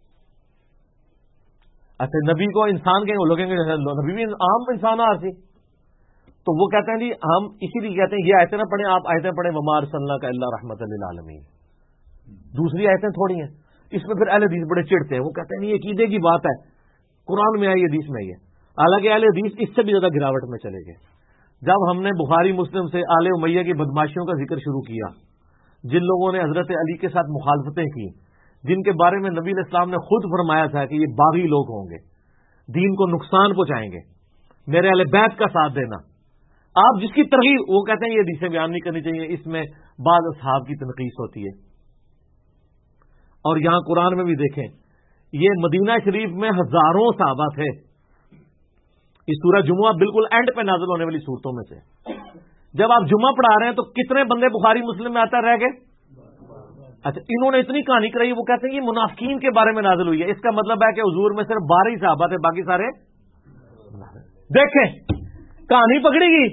اچھا نبی کو انسان کہیں گے، لوگ کہیں گے نبی بھی عام انسان سی. تو وہ کہتے ہیں جی ہم اسی لیے کہتے ہیں یہ آیتیں نہ پڑھیں، آپ آیتیں پڑھیں وما ارسلناک الا رحمۃ للعالمین. دوسری آیتیں تھوڑی ہیں. اس میں پھر اہل حدیث بڑے چڑھتے ہیں، وہ کہتے ہیں یہ عقیدے کی بات ہے، قرآن میں آئی حدیث میں آئی ہے. حالانکہ اہل حدیث اس سے بھی زیادہ گراوٹ میں چلے گئے. جب ہم نے بخاری مسلم سے آل امیہ کی بدماشیوں کا ذکر شروع کیا، جن لوگوں نے حضرت علی کے ساتھ مخالفتیں کی، جن کے بارے میں نبی علیہ السلام نے خود فرمایا تھا کہ یہ باغی لوگ ہوں گے، دین کو نقصان پہنچائیں گے، میرے اہل بیت کا ساتھ دینا، آپ جس کی ترغیب، وہ کہتے ہیں یہ حدیثیں بیان نہیں کرنی چاہیے، اس میں بعض اصحاب کی تنقیص ہوتی ہے. اور یہاں قرآن میں بھی دیکھیں یہ مدینہ شریف میں ہزاروں صحابہ تھے. اس سورہ جمعہ بالکل اینڈ پہ نازل ہونے والی صورتوں میں سے. جب آپ جمعہ پڑھا رہے ہیں تو کتنے بندے بخاری مسلم میں آتا رہ گئے؟ اچھا انہوں نے اتنی کہانی کرائی، وہ کہتے ہیں یہ منافقین کے بارے میں نازل ہوئی ہے. اس کا مطلب ہے کہ حضور میں صرف 12 ہی صحابہ تھے، باقی سارے دیکھیں کہانی پکڑی گی.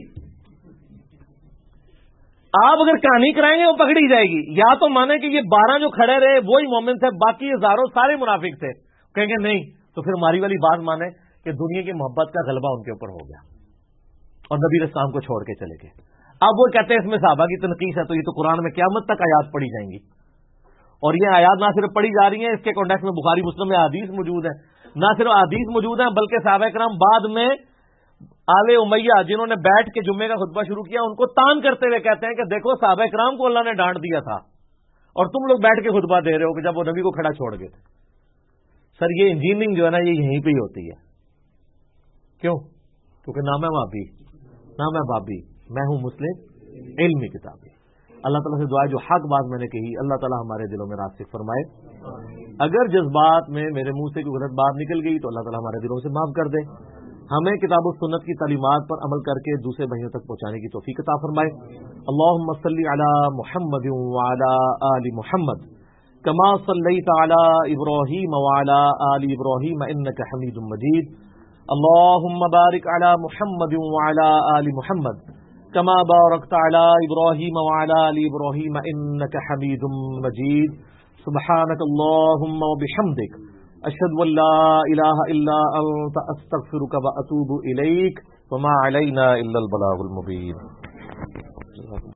آپ اگر کہانی کرائیں گے وہ پکڑی جائے گی. یا تو مانے کہ یہ 12 جو کھڑے رہے وہی مومن تھے، باقی ہزاروں سارے منافق تھے. کہیں گے نہیں تو پھر ہماری والی بات مانے کہ دنیا کی محبت کا غلبہ ان کے اوپر ہو گیا اور نبی علیہ السلام کو چھوڑ کے چلے گئے. اب وہ کہتے ہیں اس میں صحابہ کی تنقیص ہے، تو یہ تو قرآن میں قیامت تک آیات پڑھی جائیں گی. اور یہ آیات نہ صرف پڑھی جا رہی ہیں، اس کے کانٹیکس میں بخاری مسلم میں حدیث موجود ہے. نہ صرف حدیث موجود ہیں بلکہ صحابہ کرام بعد میں آل امیہ جنہوں نے بیٹھ کے جمعے کا خطبہ شروع کیا ان کو تان کرتے ہوئے کہتے ہیں کہ دیکھو صحابہ کرام کو اللہ نے ڈانٹ دیا تھا اور تم لوگ بیٹھ کے خطبہ دے رہے ہو کہ جب وہ نبی کو کھڑا چھوڑ گئے تھے. سر یہ انجینئرنگ جو ہے نا یہ یہیں پہ ہی ہوتی ہے. کیوں؟ کیونکہ نہ میں وہابی نہ میں بابی، میں ہوں مسلم علمی کتابی. اللہ تعالیٰ سے دعا ہے جو حق بات میں نے کہی اللہ تعالیٰ ہمارے دلوں میں راسخ فرمائے. اگر جذبات میں میرے منہ سے کوئی غلط بات نکل گئی تو اللہ تعالیٰ ہمارے دلوں سے معاف کر دے. ہمیں کتاب و سنت کی تعلیمات پر عمل کر کے دوسرے بھائیوں تک پہنچانے کی توفیق عطا فرمائے. اللہم صلی علی محمد وعلی آل محمد کما صلیت علی ابراہیم وعلی آل ابراہیم انک حمید مجید. اللہم بارک علی محمد وعلی آل محمد کما بارکت علی ابراہیم وعلی آل ابراہیم انک حمید مجید. سبحانک اللہم وبحمدک اشهد ان لا الہ الا انت استغفرک واتوب الیک وما علینا الا البلاغ المبین.